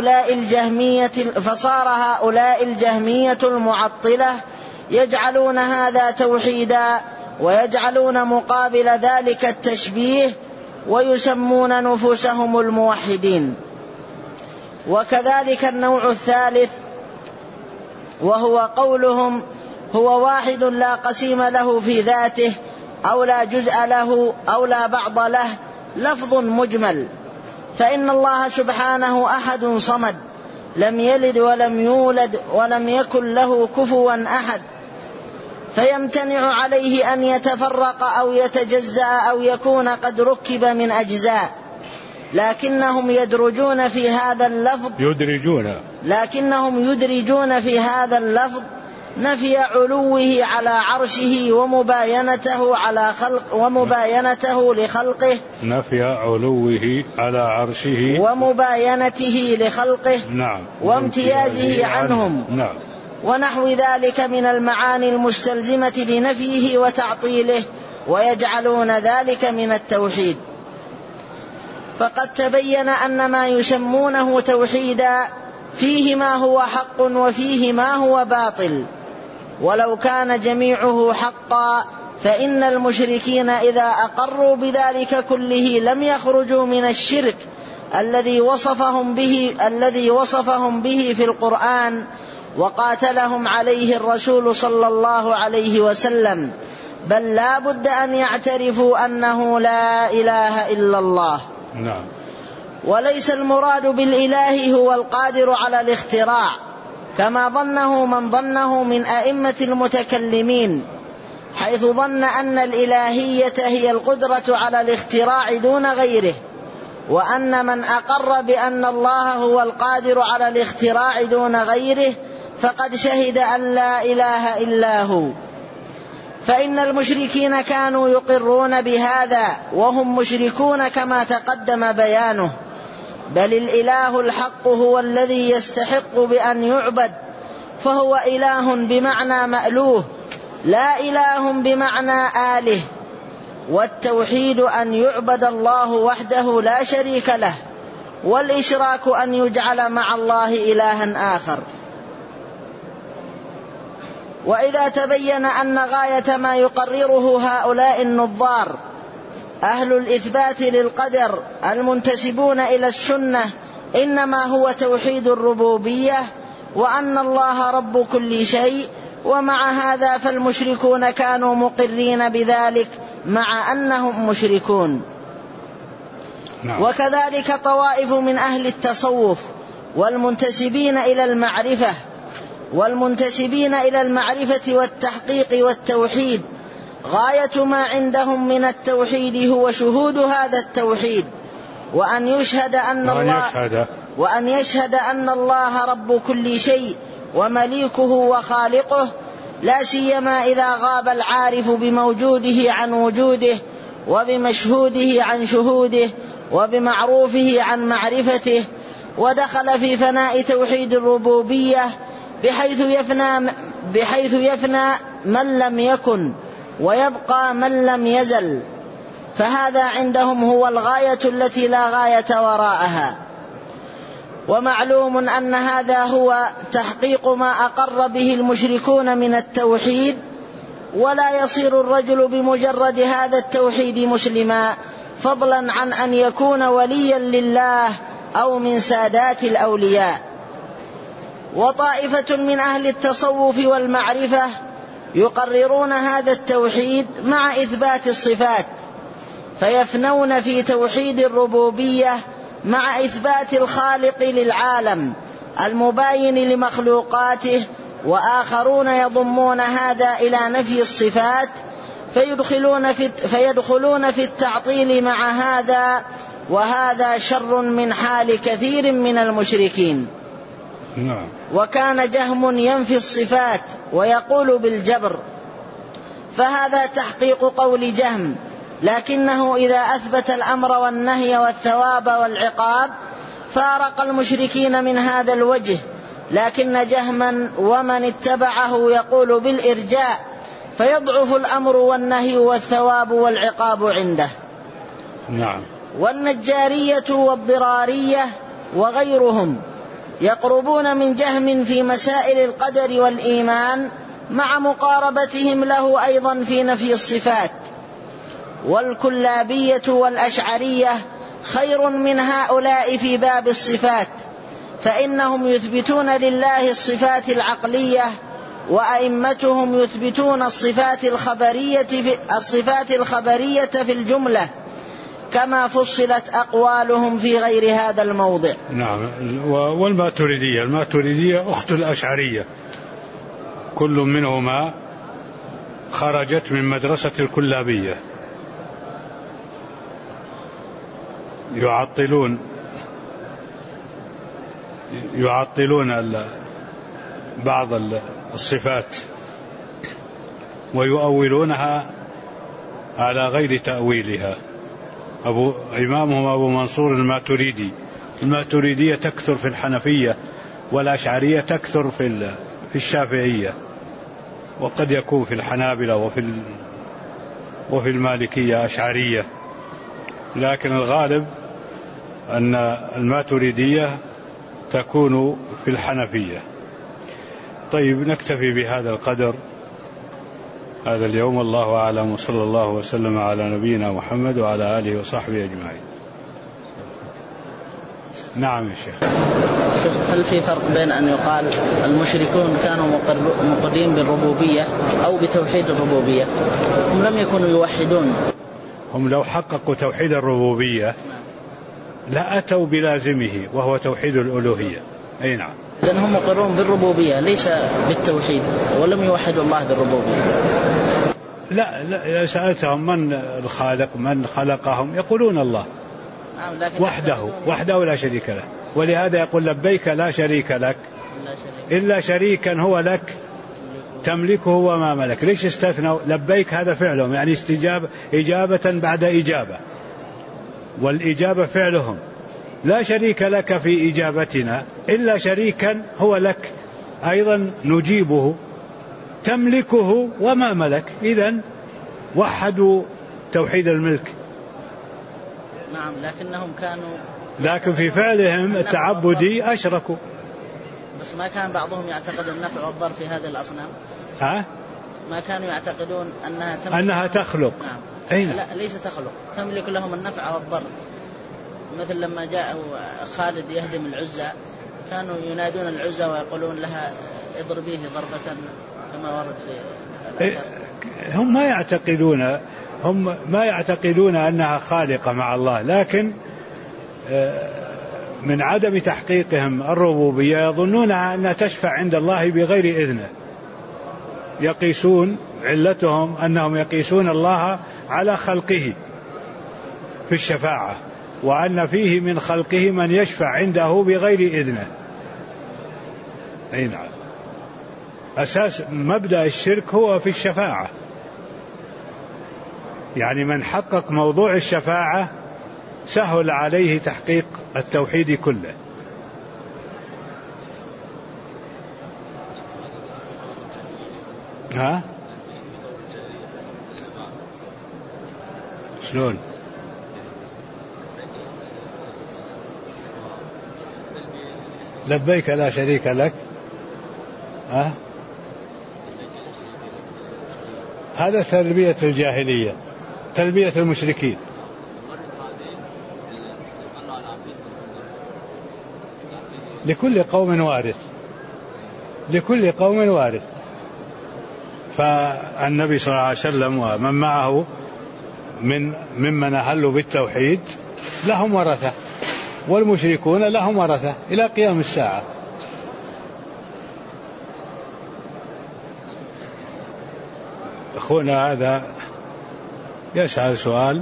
Speaker 4: هؤلاء الجهمية المعطلة يجعلون هذا توحيدا، ويجعلون مقابل ذلك التشبيه، ويسمون نفوسهم الموحدين. وكذلك النوع الثالث، وهو قولهم هو واحد لا قسيم له في ذاته، أو لا جزء له، أو لا بعض له، لفظ مجمل. فإن الله سبحانه أحد صمد، لم يلد ولم يولد ولم يكن له كفوا أحد، فيمتنع عليه أن يتفرق أو يتجزأ أو يكون قد ركب من أجزاء، لكنهم يدرجون في هذا اللفظ نفي علوه على عرشه ومباينته لخلقه، ومباينته لخلقه وامتيازه عنهم، ونحو ذلك من المعاني المستلزمة لنفيه وتعطيله، ويجعلون ذلك من التوحيد. فقد تبين أن ما يسمونه توحيدا فيه ما هو حق وفيه ما هو باطل، ولو كان جميعه حقا فإن المشركين إذا أقروا بذلك كله لم يخرجوا من الشرك الذي وصفهم به في القرآن وقاتلهم عليه الرسول صلى الله عليه وسلم، بل لا بد أن يعترفوا أنه لا إله إلا الله. وليس المراد بالإله هو القادر على الاختراع، كما ظنه من ظنه من أئمة المتكلمين، حيث ظن أن الإلهية هي القدرة على الاختراع دون غيره، وأن من أقر بأن الله هو القادر على الاختراع دون غيره فقد شهد أن لا إله إلا هو. فإن المشركين كانوا يقرون بهذا وهم مشركون كما تقدم بيانه، بل الإله الحق هو الذي يستحق بأن يعبد، فهو إله بمعنى مألوه، لا إله بمعنى آله. والتوحيد أن يعبد الله وحده لا شريك له، والإشراك أن يجعل مع الله إلها آخر. وإذا تبين أن غاية ما يقرره هؤلاء النظار أهل الإثبات للقدر المنتسبون إلى السنة إنما هو توحيد الربوبية، وأن الله رب كل شيء، ومع هذا فالمشركون كانوا مقرين بذلك مع أنهم مشركون. وكذلك طوائف من أهل التصوف والمنتسبين إلى المعرفة والتحقيق والتوحيد، غاية ما عندهم من التوحيد هو شهود هذا التوحيد، وأن يشهد أن الله رب كل شيء ومليكه وخالقه، لا سيما إذا غاب العارف بموجوده عن وجوده، وبمشهوده عن شهوده، وبمعروفه عن معرفته، ودخل في فناء توحيد الربوبية بحيث يفنى من لم يكن ويبقى من لم يزل، فهذا عندهم هو الغاية التي لا غاية وراءها. ومعلوم أن هذا هو تحقيق ما أقر به المشركون من التوحيد، ولا يصير الرجل بمجرد هذا التوحيد مسلما، فضلا عن أن يكون وليا لله أو من سادات الأولياء. وطائفة من أهل التصوف والمعرفة يقررون هذا التوحيد مع إثبات الصفات، فيفنون في توحيد الربوبية مع إثبات الخالق للعالم المباين لمخلوقاته، وآخرون يضمون هذا إلى نفي الصفات فيدخلون في التعطيل مع هذا، وهذا شر من حال كثير من المشركين. وكان جهم ينفي الصفات ويقول بالجبر، فهذا تحقيق قول جهم، لكنه إذا أثبت الأمر والنهي والثواب والعقاب فارق المشركين من هذا الوجه، لكن جهما ومن اتبعه يقول بالإرجاء، فيضعف الأمر والنهي والثواب والعقاب عنده. والنجارية والضرارية وغيرهم يقربون من جهم في مسائل القدر والإيمان مع مقاربتهم له أيضا في نفي الصفات. والكلابية والأشعرية خير من هؤلاء في باب الصفات، فإنهم يثبتون لله الصفات العقلية، وأئمتهم يثبتون الصفات الخبرية في الجملة، كما فصلت أقوالهم في غير هذا الموضع.
Speaker 1: والماتريدية أخت الأشعرية، كل منهما خرجت من مدرسة الكلابية، يعطلون بعض الصفات ويؤولونها على غير تأويلها. إمامهم أبو منصور الماتريدية تكثر في الحنفية، والأشعرية تكثر في الشافعية، وقد يكون في الحنابلة وفي المالكية أشعرية، لكن الغالب أن الماتريدية تكون في الحنفية. طيب، نكتفي بهذا القدر هذا اليوم، الله أعلم، وصلى الله وسلم على نبينا محمد وعلى آله وصحبه أجمعين. نعم يا شيخ.
Speaker 5: هل في فرق بين أن يقال المشركون كانوا مقرين بالربوبية أو بتوحيد الربوبية؟ هم لم يكونوا يوحدون.
Speaker 1: هم لو حققوا توحيد الربوبية لا أتوا بلازمه وهو توحيد الألوهية. أي نعم.
Speaker 5: إذن هم مقرون بالربوبية ليس بالتوحيد، ولم يوحدوا الله بالربوبية.
Speaker 1: لا سألتهم من الخالق، من خلقهم، يقولون الله وحده لا شريك له، ولهذا يقول لبيك لا شريك لك إلا شريكا هو لك تملكه وما ملك. ليش استثنوا؟ لبيك هذا فعلهم، يعني إجابة بعد إجابة، والإجابة فعلهم. لا شريك لك في إجابتنا إلا شريكا هو لك أيضا نجيبه تملكه وما ملك. إذن وحدوا توحيد الملك.
Speaker 5: نعم،
Speaker 1: لكن في فعلهم التعبدي أشركوا.
Speaker 5: بس ما كان بعضهم يعتقد النفع والضر في هذه الأصنام. ما كانوا يعتقدون أنها
Speaker 1: تخلق.
Speaker 5: نعم. لا، ليس تخلق، تملك لهم النفع والضر. مثل لما جاء خالد يهدم العزى، كانوا ينادون العزى ويقولون لها اضربيه ضربة، كما ورد في الأثر.
Speaker 1: هم ما يعتقدون أنها خالقة مع الله، لكن من عدم تحقيقهم الربوبية يظنونها أنها تشفع عند الله بغير إذنه. علتهم أنهم يقيسون الله على خلقه في الشفاعة، وأن فيه من خلقه من يشفع عنده بغير إذنه. أي نعم. أساس مبدأ الشرك هو في الشفاعة، يعني من حقق موضوع الشفاعة سهل عليه تحقيق التوحيد كله. شلون؟ لبيك لا شريك لك. هذا تربية الجاهلية، تربية المشركين. لكل قوم وارث، لكل قوم وارث. فالنبي صلى الله عليه وسلم ومن معه ممن أهلوا بالتوحيد لهم ورثة، والمشركون لهم ورثة إلى قيام الساعة. أخونا هذا يسأل سؤال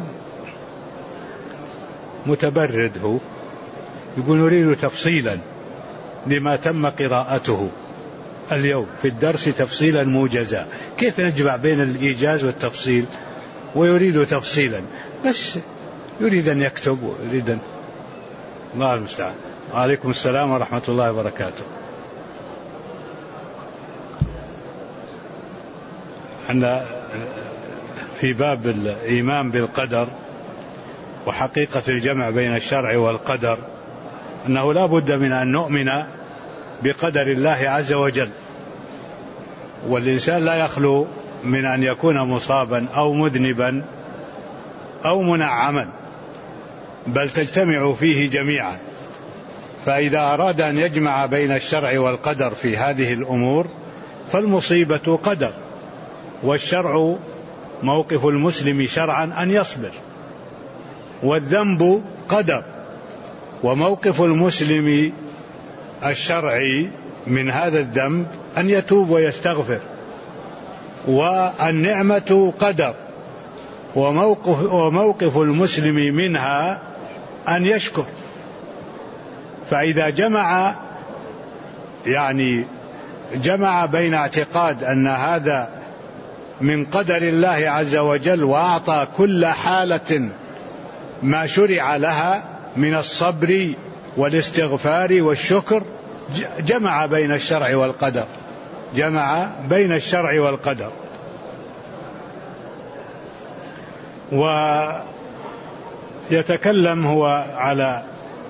Speaker 1: متبرد، هو يقول نريد تفصيلا لما تم قراءته اليوم في الدرس، تفصيلا موجزا. كيف نجمع بين الإيجاز والتفصيل؟ ويريد تفصيلا، بس يريد أن يكتب ويريد أن... الله المستعان. وعليكم السلام ورحمة الله وبركاته. احنا في باب الإيمان بالقدر وحقيقة الجمع بين الشرع والقدر، أنه لا بد من أن نؤمن بقدر الله عز وجل، والإنسان لا يخلو من أن يكون مصابا أو مذنبا أو منعما، بل تجتمع فيه جميعا. فإذا أراد أن يجمع بين الشرع والقدر في هذه الأمور فالمصيبة قدر، والشرع موقف المسلم شرعا أن يصبر، والذنب قدر، وموقف المسلم الشرعي من هذا الذنب أن يتوب ويستغفر، والنعمة قدر، وموقف المسلم منها أن يشكر. فإذا جمع بين اعتقاد أن هذا من قدر الله عز وجل وأعطى كل حالة ما شرع لها من الصبر والاستغفار والشكر، جمع بين الشرع والقدر، جمع بين الشرع والقدر. ويتكلم هو على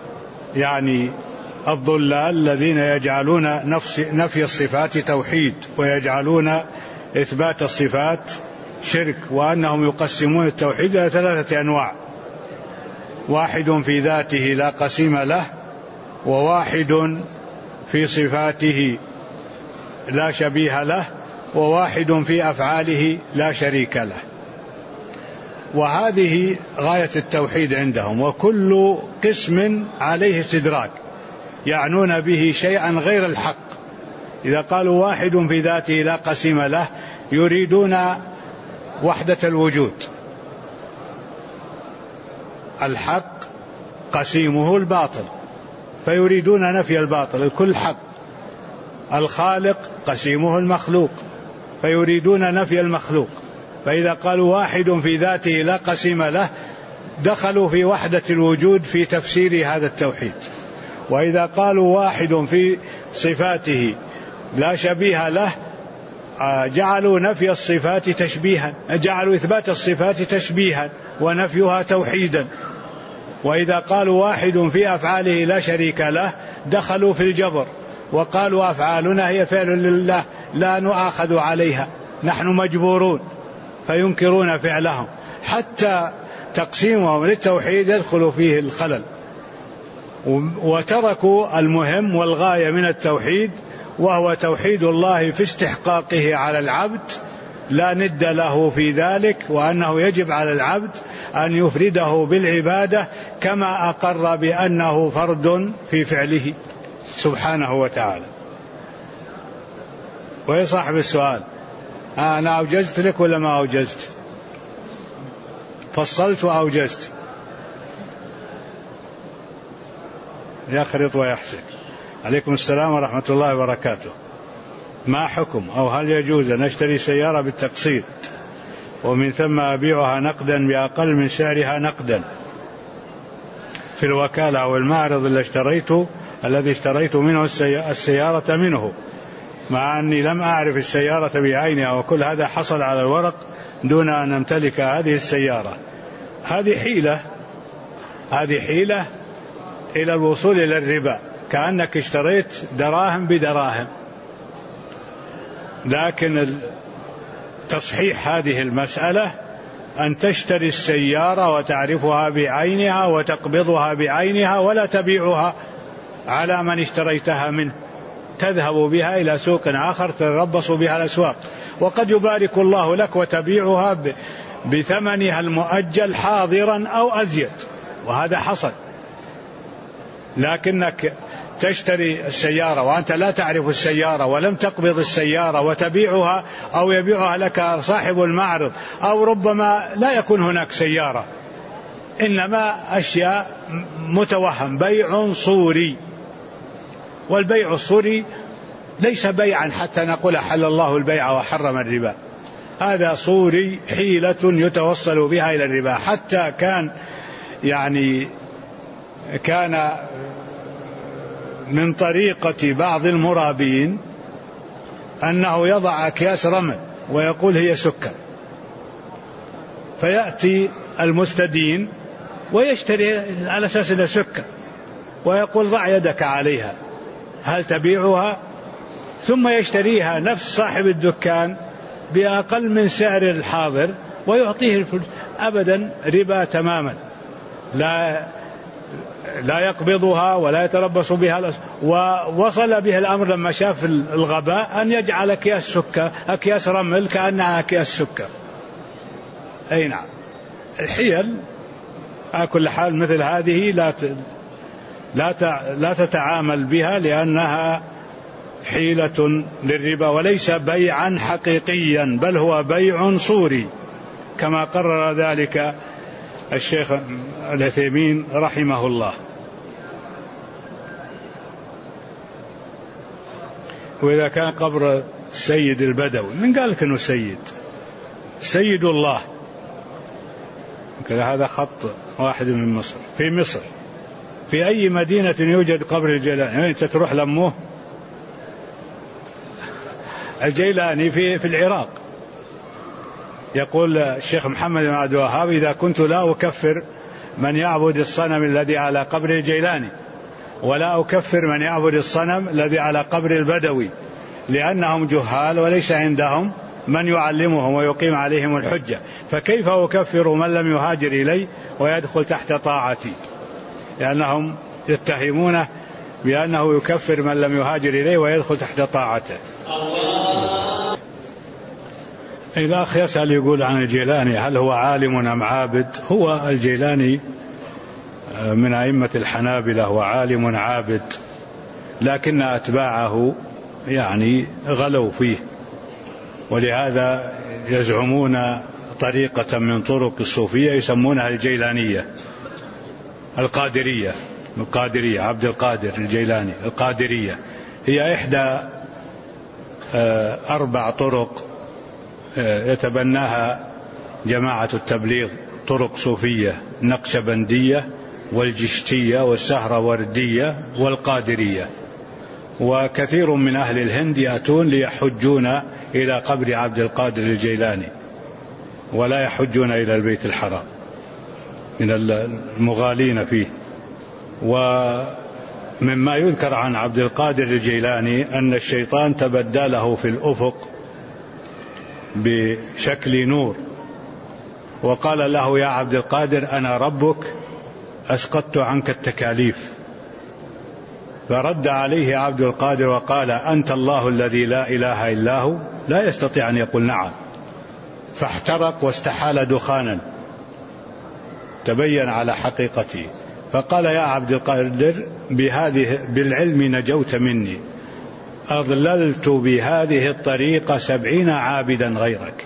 Speaker 1: الضلال الذين يجعلون نفي الصفات توحيد، ويجعلون إثبات الصفات شرك، وأنهم يقسمون التوحيد إلى 3 أنواع: واحد في ذاته لا قسيم له، وواحد في صفاته لا شبيه له، وواحد في أفعاله لا شريك له. وهذه غاية التوحيد عندهم، وكل قسم عليه استدراك، يعنون به شيئا غير الحق. إذا قالوا واحد في ذاته لا قسيم له يريدون وحدة الوجود، الحق قسيمه الباطل فيريدون نفي الباطل، الكل حق. الخالق قسيمه المخلوق فيريدون نفي المخلوق. فإذا قالوا واحد في ذاته لا قسيم له دخلوا في وحدة الوجود في تفسير هذا التوحيد. وإذا قالوا واحد في صفاته لا شبيه له جعلوا نفي الصفات تشبيها، جعلوا إثبات الصفات تشبيها ونفيها توحيدا. وإذا قالوا واحد في أفعاله لا شريك له دخلوا في الجبر، وقالوا أفعالنا هي فعل لله لا نؤاخذ عليها، نحن مجبورون، فينكرون فعلهم. حتى تقسيمهم للتوحيد يدخل فيه الخلل، وتركوا المهم والغاية من التوحيد، وهو توحيد الله في استحقاقه على العبد لا ند له في ذلك، وأنه يجب على العبد أن يفرده بالعبادة كما أقر بأنه فرد في فعله سبحانه وتعالى. ويا صاحب السؤال، أنا أوجزت لك ولا ما أوجزت؟ فصلت وأوجزت؟ يخرط ويحسن. عليكم السلام ورحمة الله وبركاته. ما حكم أو هل يجوز أن أشتري سيارة بالتقسيط ومن ثم أبيعها نقدا بأقل من سعرها نقدا في الوكالة أو المعرض الذي اشتريت منه السيارة منه، مع أني لم أعرف السيارة بعينها، وكل هذا حصل على الورق دون أن أمتلك هذه السيارة؟ هذه حيلة إلى الوصول إلى الربا، كأنك اشتريت دراهم بدراهم. لكن تصحيح هذه المسألة أن تشتري السيارة وتعرفها بعينها وتقبضها بعينها ولا تبيعها على من اشتريتها منه، تذهب بها إلى سوق آخر تتربص بها الأسواق، وقد يبارك الله لك وتبيعها بثمنها المؤجل حاضرا أو أزيد، وهذا حصل. لكنك تشتري السيارة وأنت لا تعرف السيارة ولم تقبض السيارة وتبيعها، أو يبيعها لك صاحب المعرض، أو ربما لا يكون هناك سيارة، إنما أشياء متوهم، بيع صوري. والبيع الصوري ليس بيعا حتى نقول حل الله البيع وحرم الربا، هذا صوري، حيلة يتوصل بها إلى الربا. حتى كان من طريقة بعض المرابين أنه يضع أكياس رمل ويقول هي سكر، فيأتي المستدين ويشتري على أساس أنها سكر ويقول ضع يدك عليها هل تبيعها، ثم يشتريها نفس صاحب الدكان بأقل من سعر الحاضر ويعطيه الفلوس. أبدا ربا تماما، لا يقبضها ولا يتربص بها. ووصل به الأمر لما شاف الغباء أن يجعل أكياس رمل كأنها أكياس سكر. أي نعم، الحيل على كل حال مثل هذه لا تتعامل بها، لأنها حيلة للربا وليس بيعا حقيقيا، بل هو بيع صوري كما قرر ذلك الشيخ العثيمين رحمه الله. وإذا كان قبر السيد البدوي، من قال لك أنه سيد الله؟ هذا خط واحد من مصر. في مصر في أي مدينة يوجد قبر الجيلاني؟ أنت تروح لأمه الجيلاني في العراق. يقول الشيخ محمد بن عبد الوهاب: إذا كنت لا أكفر من يعبد الصنم الذي على قبر الجيلاني، ولا أكفر من يعبد الصنم الذي على قبر البدوي، لأنهم جهال وليس عندهم من يعلمهم ويقيم عليهم الحجة، فكيف أكفر من لم يهاجر إلي ويدخل تحت طاعتي؟ لأنهم يتهمونه بأنه يكفر من لم يهاجر إليه ويدخل تحت طاعته. الأخ يسأل يقول عن الجيلاني: هل هو عالم أم عابد؟ هو الجيلاني من أئمة الحنابلة وعالم عابد، لكن أتباعه غلوا فيه، ولهذا يزعمون طريقة من طرق الصوفية يسمونها الجيلانية القادرية. عبد القادر الجيلاني القادرية هي إحدى 4 طرق يتبناها جماعة التبليغ، طرق صوفية: النقشبندية والجشتية والسهروردية والقادرية. وكثير من أهل الهند يأتون ليحجون إلى قبر عبد القادر الجيلاني، ولا يحجون إلى البيت الحرام من المغالين فيه. ومما يذكر عن عبد القادر الجيلاني أن الشيطان تبدى له في الأفق بشكل نور، وقال له: يا عبد القادر، أنا ربك أسقطت عنك التكاليف. فرد عليه عبد القادر وقال: أنت الله الذي لا إله إلا هو. لا يستطيع أن يقول نعم، فاحترق واستحال دخانا تبين على حقيقته. فقال: يا عبد القادر، بالعلم نجوت مني، أضللت بهذه الطريقة 70 عابدا غيرك.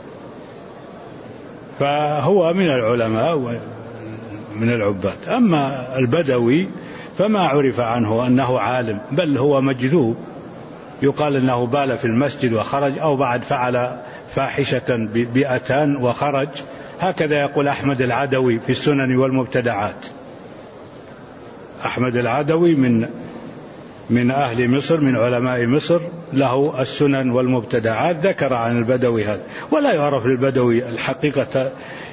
Speaker 1: فهو من العلماء ومن العباد. أما البدوي فما عرف عنه أنه عالم، بل هو مجذوب، يقال أنه بال في المسجد وخرج، أو بعد فعل فاحشة بأتان وخرج. هكذا يقول أحمد العدوي في السنن والمبتدعات. أحمد العدوي من أهل مصر، من علماء مصر، له السنن والمبتدعات، ذكر عن البدوي هذا. ولا يعرف للبدوي الحقيقة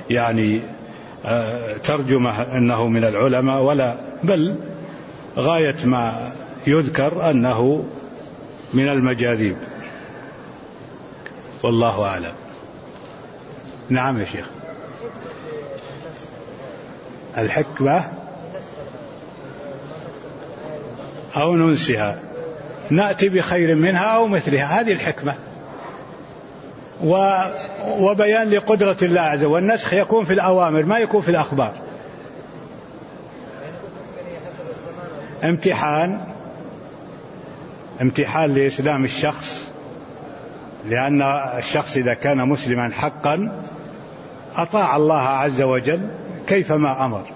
Speaker 1: ترجمة أنه من العلماء، ولا، بل غاية ما يذكر أنه من المجاذيب، والله أعلم. نعم يا شيخ. الحكمة أو ننسها نأتي بخير منها أو مثلها، هذه الحكمة، وبيان لقدرة الله عز وجل. والنسخ يكون في الأوامر ما يكون في الأخبار. امتحان لإسلام الشخص، لأن الشخص إذا كان مسلما حقا أطاع الله عز وجل كيفما أمر،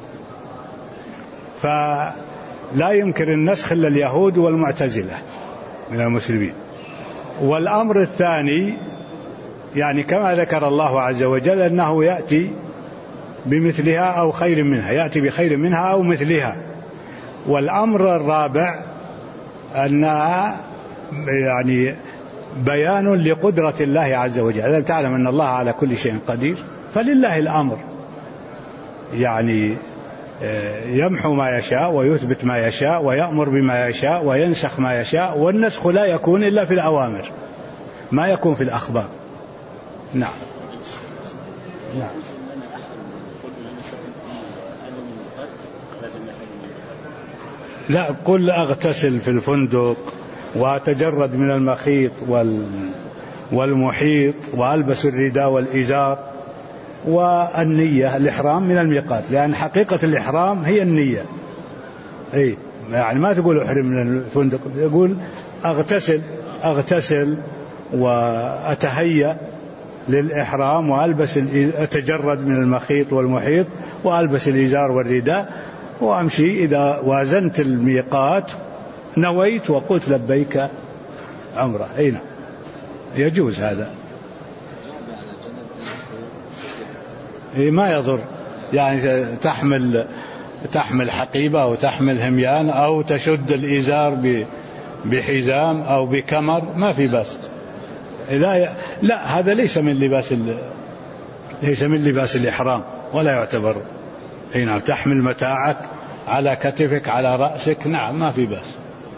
Speaker 1: فلا يمكن النسخ إلا اليهود والمعتزلة من المسلمين. والأمر الثاني يعني كما ذكر الله عز وجل أنه يأتي بمثلها أو خير منها، يأتي بخير منها أو مثلها. والأمر الرابع أنها يعني بيان لقدرة الله عز وجل. ألم تعلم أن الله على كل شيء قدير؟ فلله الأمر، يعني يمحو ما يشاء ويثبت ما يشاء ويأمر بما يشاء وينسخ ما يشاء، والنسخ لا يكون إلا في الأوامر ما يكون في الأخبار. نعم. لا، قل أغتسل في الفندق وأتجرد من المخيط والمحيط وألبس الرداء والإزار. والنية الإحرام من الميقات، لأن حقيقة الإحرام هي النية. يعني ما تقول أحرم من الفندق، يقول أغتسل وأتهيأ للإحرام أتجرد من المخيط والمحيط وألبس الإزار والرداء وأمشي. إذا وازنت الميقات نويت وقلت لبيك عمرة. نعم يجوز هذا. ما يضر، يعني تحمل حقيبة أو تحمل هميان أو تشد الإزار بحزام أو بكمر، ما في بأس. لا، هذا ليس من لباس الإحرام ولا يعتبر. نعم، تحمل متاعك على كتفك على رأسك، نعم ما في بأس.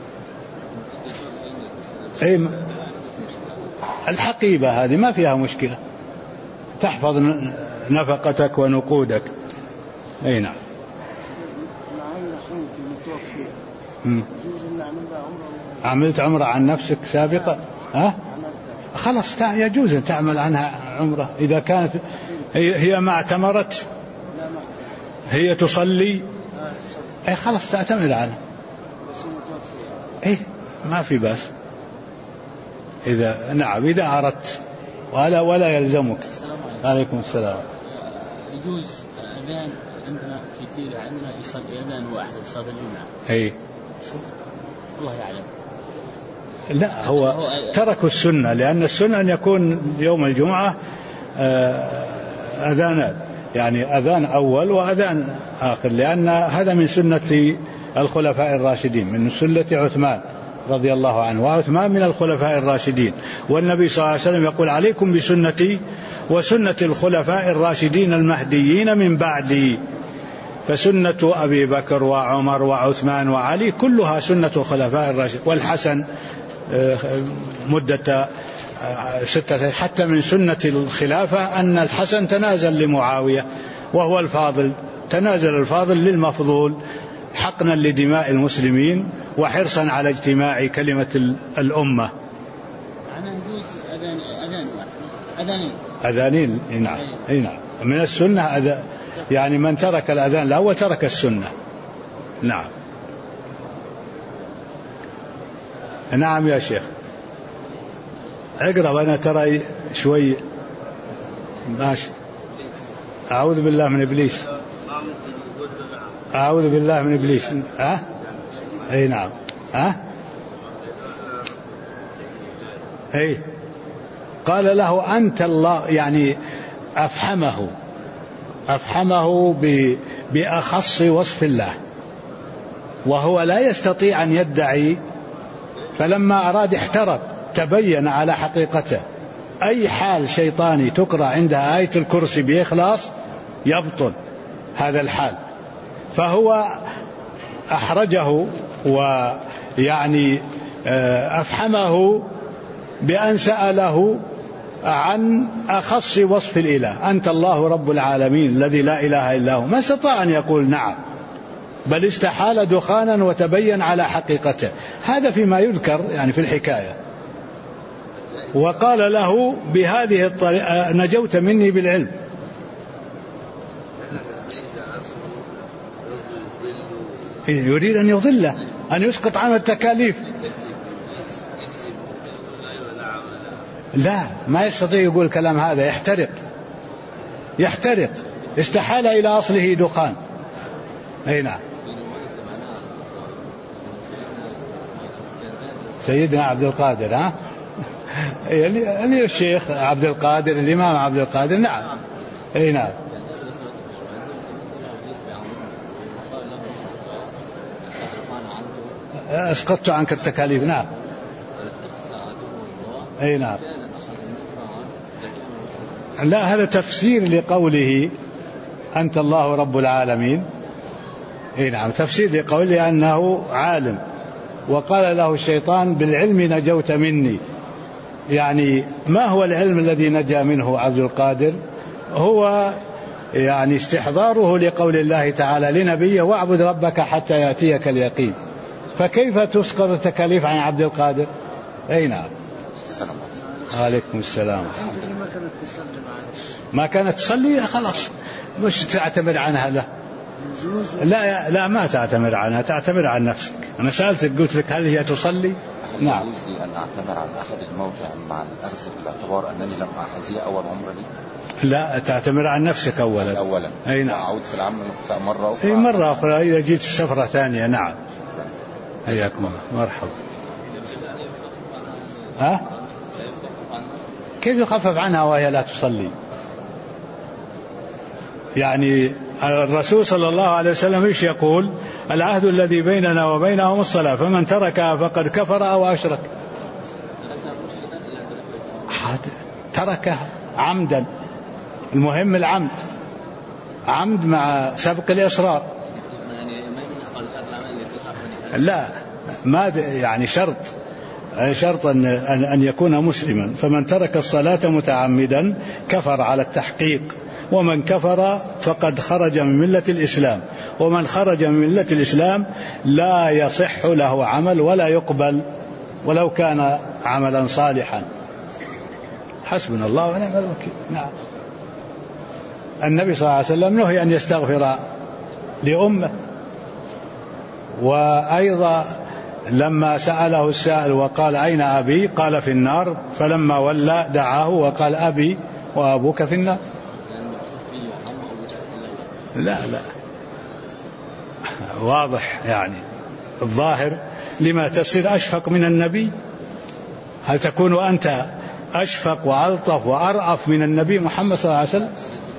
Speaker 1: الحقيبة هذه ما فيها مشكلة، تحفظ نفقتك ونقودك. نعم. عملت عمرة عن نفسك سابقا؟ خلاص يجوز أن تعمل عنها عمرة إذا كانت هي ما اعتمرت، هي تصلي، خلاص تعتمر عنها. ما في بأس. إذا أردت ولا يلزمك. عليكم السلام.
Speaker 6: يجوز أذان عندنا في الدير، عندنا يصلي أذان واحد صلاة الجمعة. الله يعلم.
Speaker 1: لا، هو تركوا السنة، لأن السنة أن يكون يوم الجمعة أذانات، يعني أذان أول وأذان آخر، لأن هذا من سنة الخلفاء الراشدين، من سنة عثمان رضي الله عنه، وعثمان من الخلفاء الراشدين. والنبي صلى الله عليه وسلم يقول: عليكم بسنتي وسنة الخلفاء الراشدين المهديين من بعدي. فسنة أبي بكر وعمر وعثمان وعلي كلها سنة الخلفاء الراشدين. والحسن مدة 6، حتى من سنة الخلافة أن الحسن تنازل لمعاوية وهو الفاضل، تنازل الفاضل للمفضول حقنا لدماء المسلمين وحرصا على اجتماع كلمة الأمة.
Speaker 6: أنا يجوز
Speaker 1: أذانين. نعم. من السنة يعني من ترك الأذان الأول ترك السنة. نعم يا شيخ، اقرأ وأنا ترى شوي ماشي. أعوذ بالله من إبليس. أعوذ بالله من إبليس. نعم. قال له: أنت الله، يعني أفحمه بأخص وصف الله، وهو لا يستطيع أن يدعي. فلما أراد احترق، تبين على حقيقته. أي حال شيطاني تقرأ عندها آية الكرسي بإخلاص يبطل هذا الحال. فهو أحرجه ويعني أفحمه بأن سأله
Speaker 7: عن أخص وصف الإله، أنت الله رب العالمين الذي لا إله إلا هو، ما استطاع أن يقول نعم، بل استحال دخانا وتبين على حقيقته. هذا فيما يذكر يعني في الحكاية. وقال له بهذه الطريقة نجوت مني بالعلم. يريد أن يضله، أن يسقط عنه التكاليف. لا، ما يستطيع يقول كلام هذا، يحترق. استحال إلى أصله دخان. أي نعم. سيدنا عبد القادر، ها اللي الشيخ عبد القادر، الإمام عبد القادر. نعم. أي نعم. أسقطت عنك التكاليف. نعم. أي نعم. لا، هذا تفسير لقوله أنت الله رب العالمين. أي نعم، تفسير لقوله أنه عالم. وقال له الشيطان بالعلم نجوت مني، يعني ما هو العلم الذي نجا منه عبد القادر؟ هو يعني استحضاره لقول الله تعالى لنبيه واعبد ربك حتى يأتيك اليقين. فكيف تسقط التكاليف عن عبد القادر؟ أي نعم.
Speaker 8: السلام
Speaker 7: عليكم. السلام. ما كانت تصلي خلاص، مش تعتمد عنها. لا ما تعتمد عنها، تعتمد عن نفسك. أنا سألتك قلت لك هل هي تصلي؟ نعم.
Speaker 8: يجوز لي أن أعتمر عن أخذ الموجة مع الأخذ باعتبار أنني لم أحزي أول عمر لي؟
Speaker 7: لا، تعتمر عن نفسك أولا. أي نعم.
Speaker 8: أعود في العام مرة أخرى.
Speaker 7: أي مرة أخرى إذا جيت في سفرة ثانية. نعم. حياكم الله. مرحبا. كيف يخفف عنها وهي لا تصلي؟ يعني الرسول صلى الله عليه وسلم ايش يقول؟ العهد الذي بيننا وبينهم الصلاة، فمن تركها فقد كفر أو أشرك. تركها عمدا، المهم العمد، عمد مع سبق الإصرار. لا، ما يعني شرط أن يكون مسلما. فمن ترك الصلاة متعمدا كفر على التحقيق، ومن كفر فقد خرج من ملة الإسلام، ومن خرج من ملة الإسلام لا يصح له عمل ولا يقبل ولو كان عملا صالحا. حسبنا الله ونعم الوكيل. نعم. النبي صلى الله عليه وسلم نهي أن يستغفر لأمه. وأيضا لما سأله السائل وقال أين أبي؟ قال في النار، فلما ولى دعاه وقال أبي وأبوك في النار. لا واضح يعني الظاهر. لما تصير أشفق من النبي؟ هل تكون أنت أشفق وألطف وأرأف من النبي محمد صلى الله عليه وسلم؟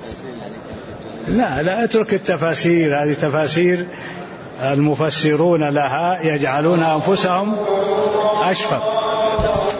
Speaker 7: لا اترك التفاسير، هذه تفاسير المفسرون لها يجعلون أنفسهم أشفق.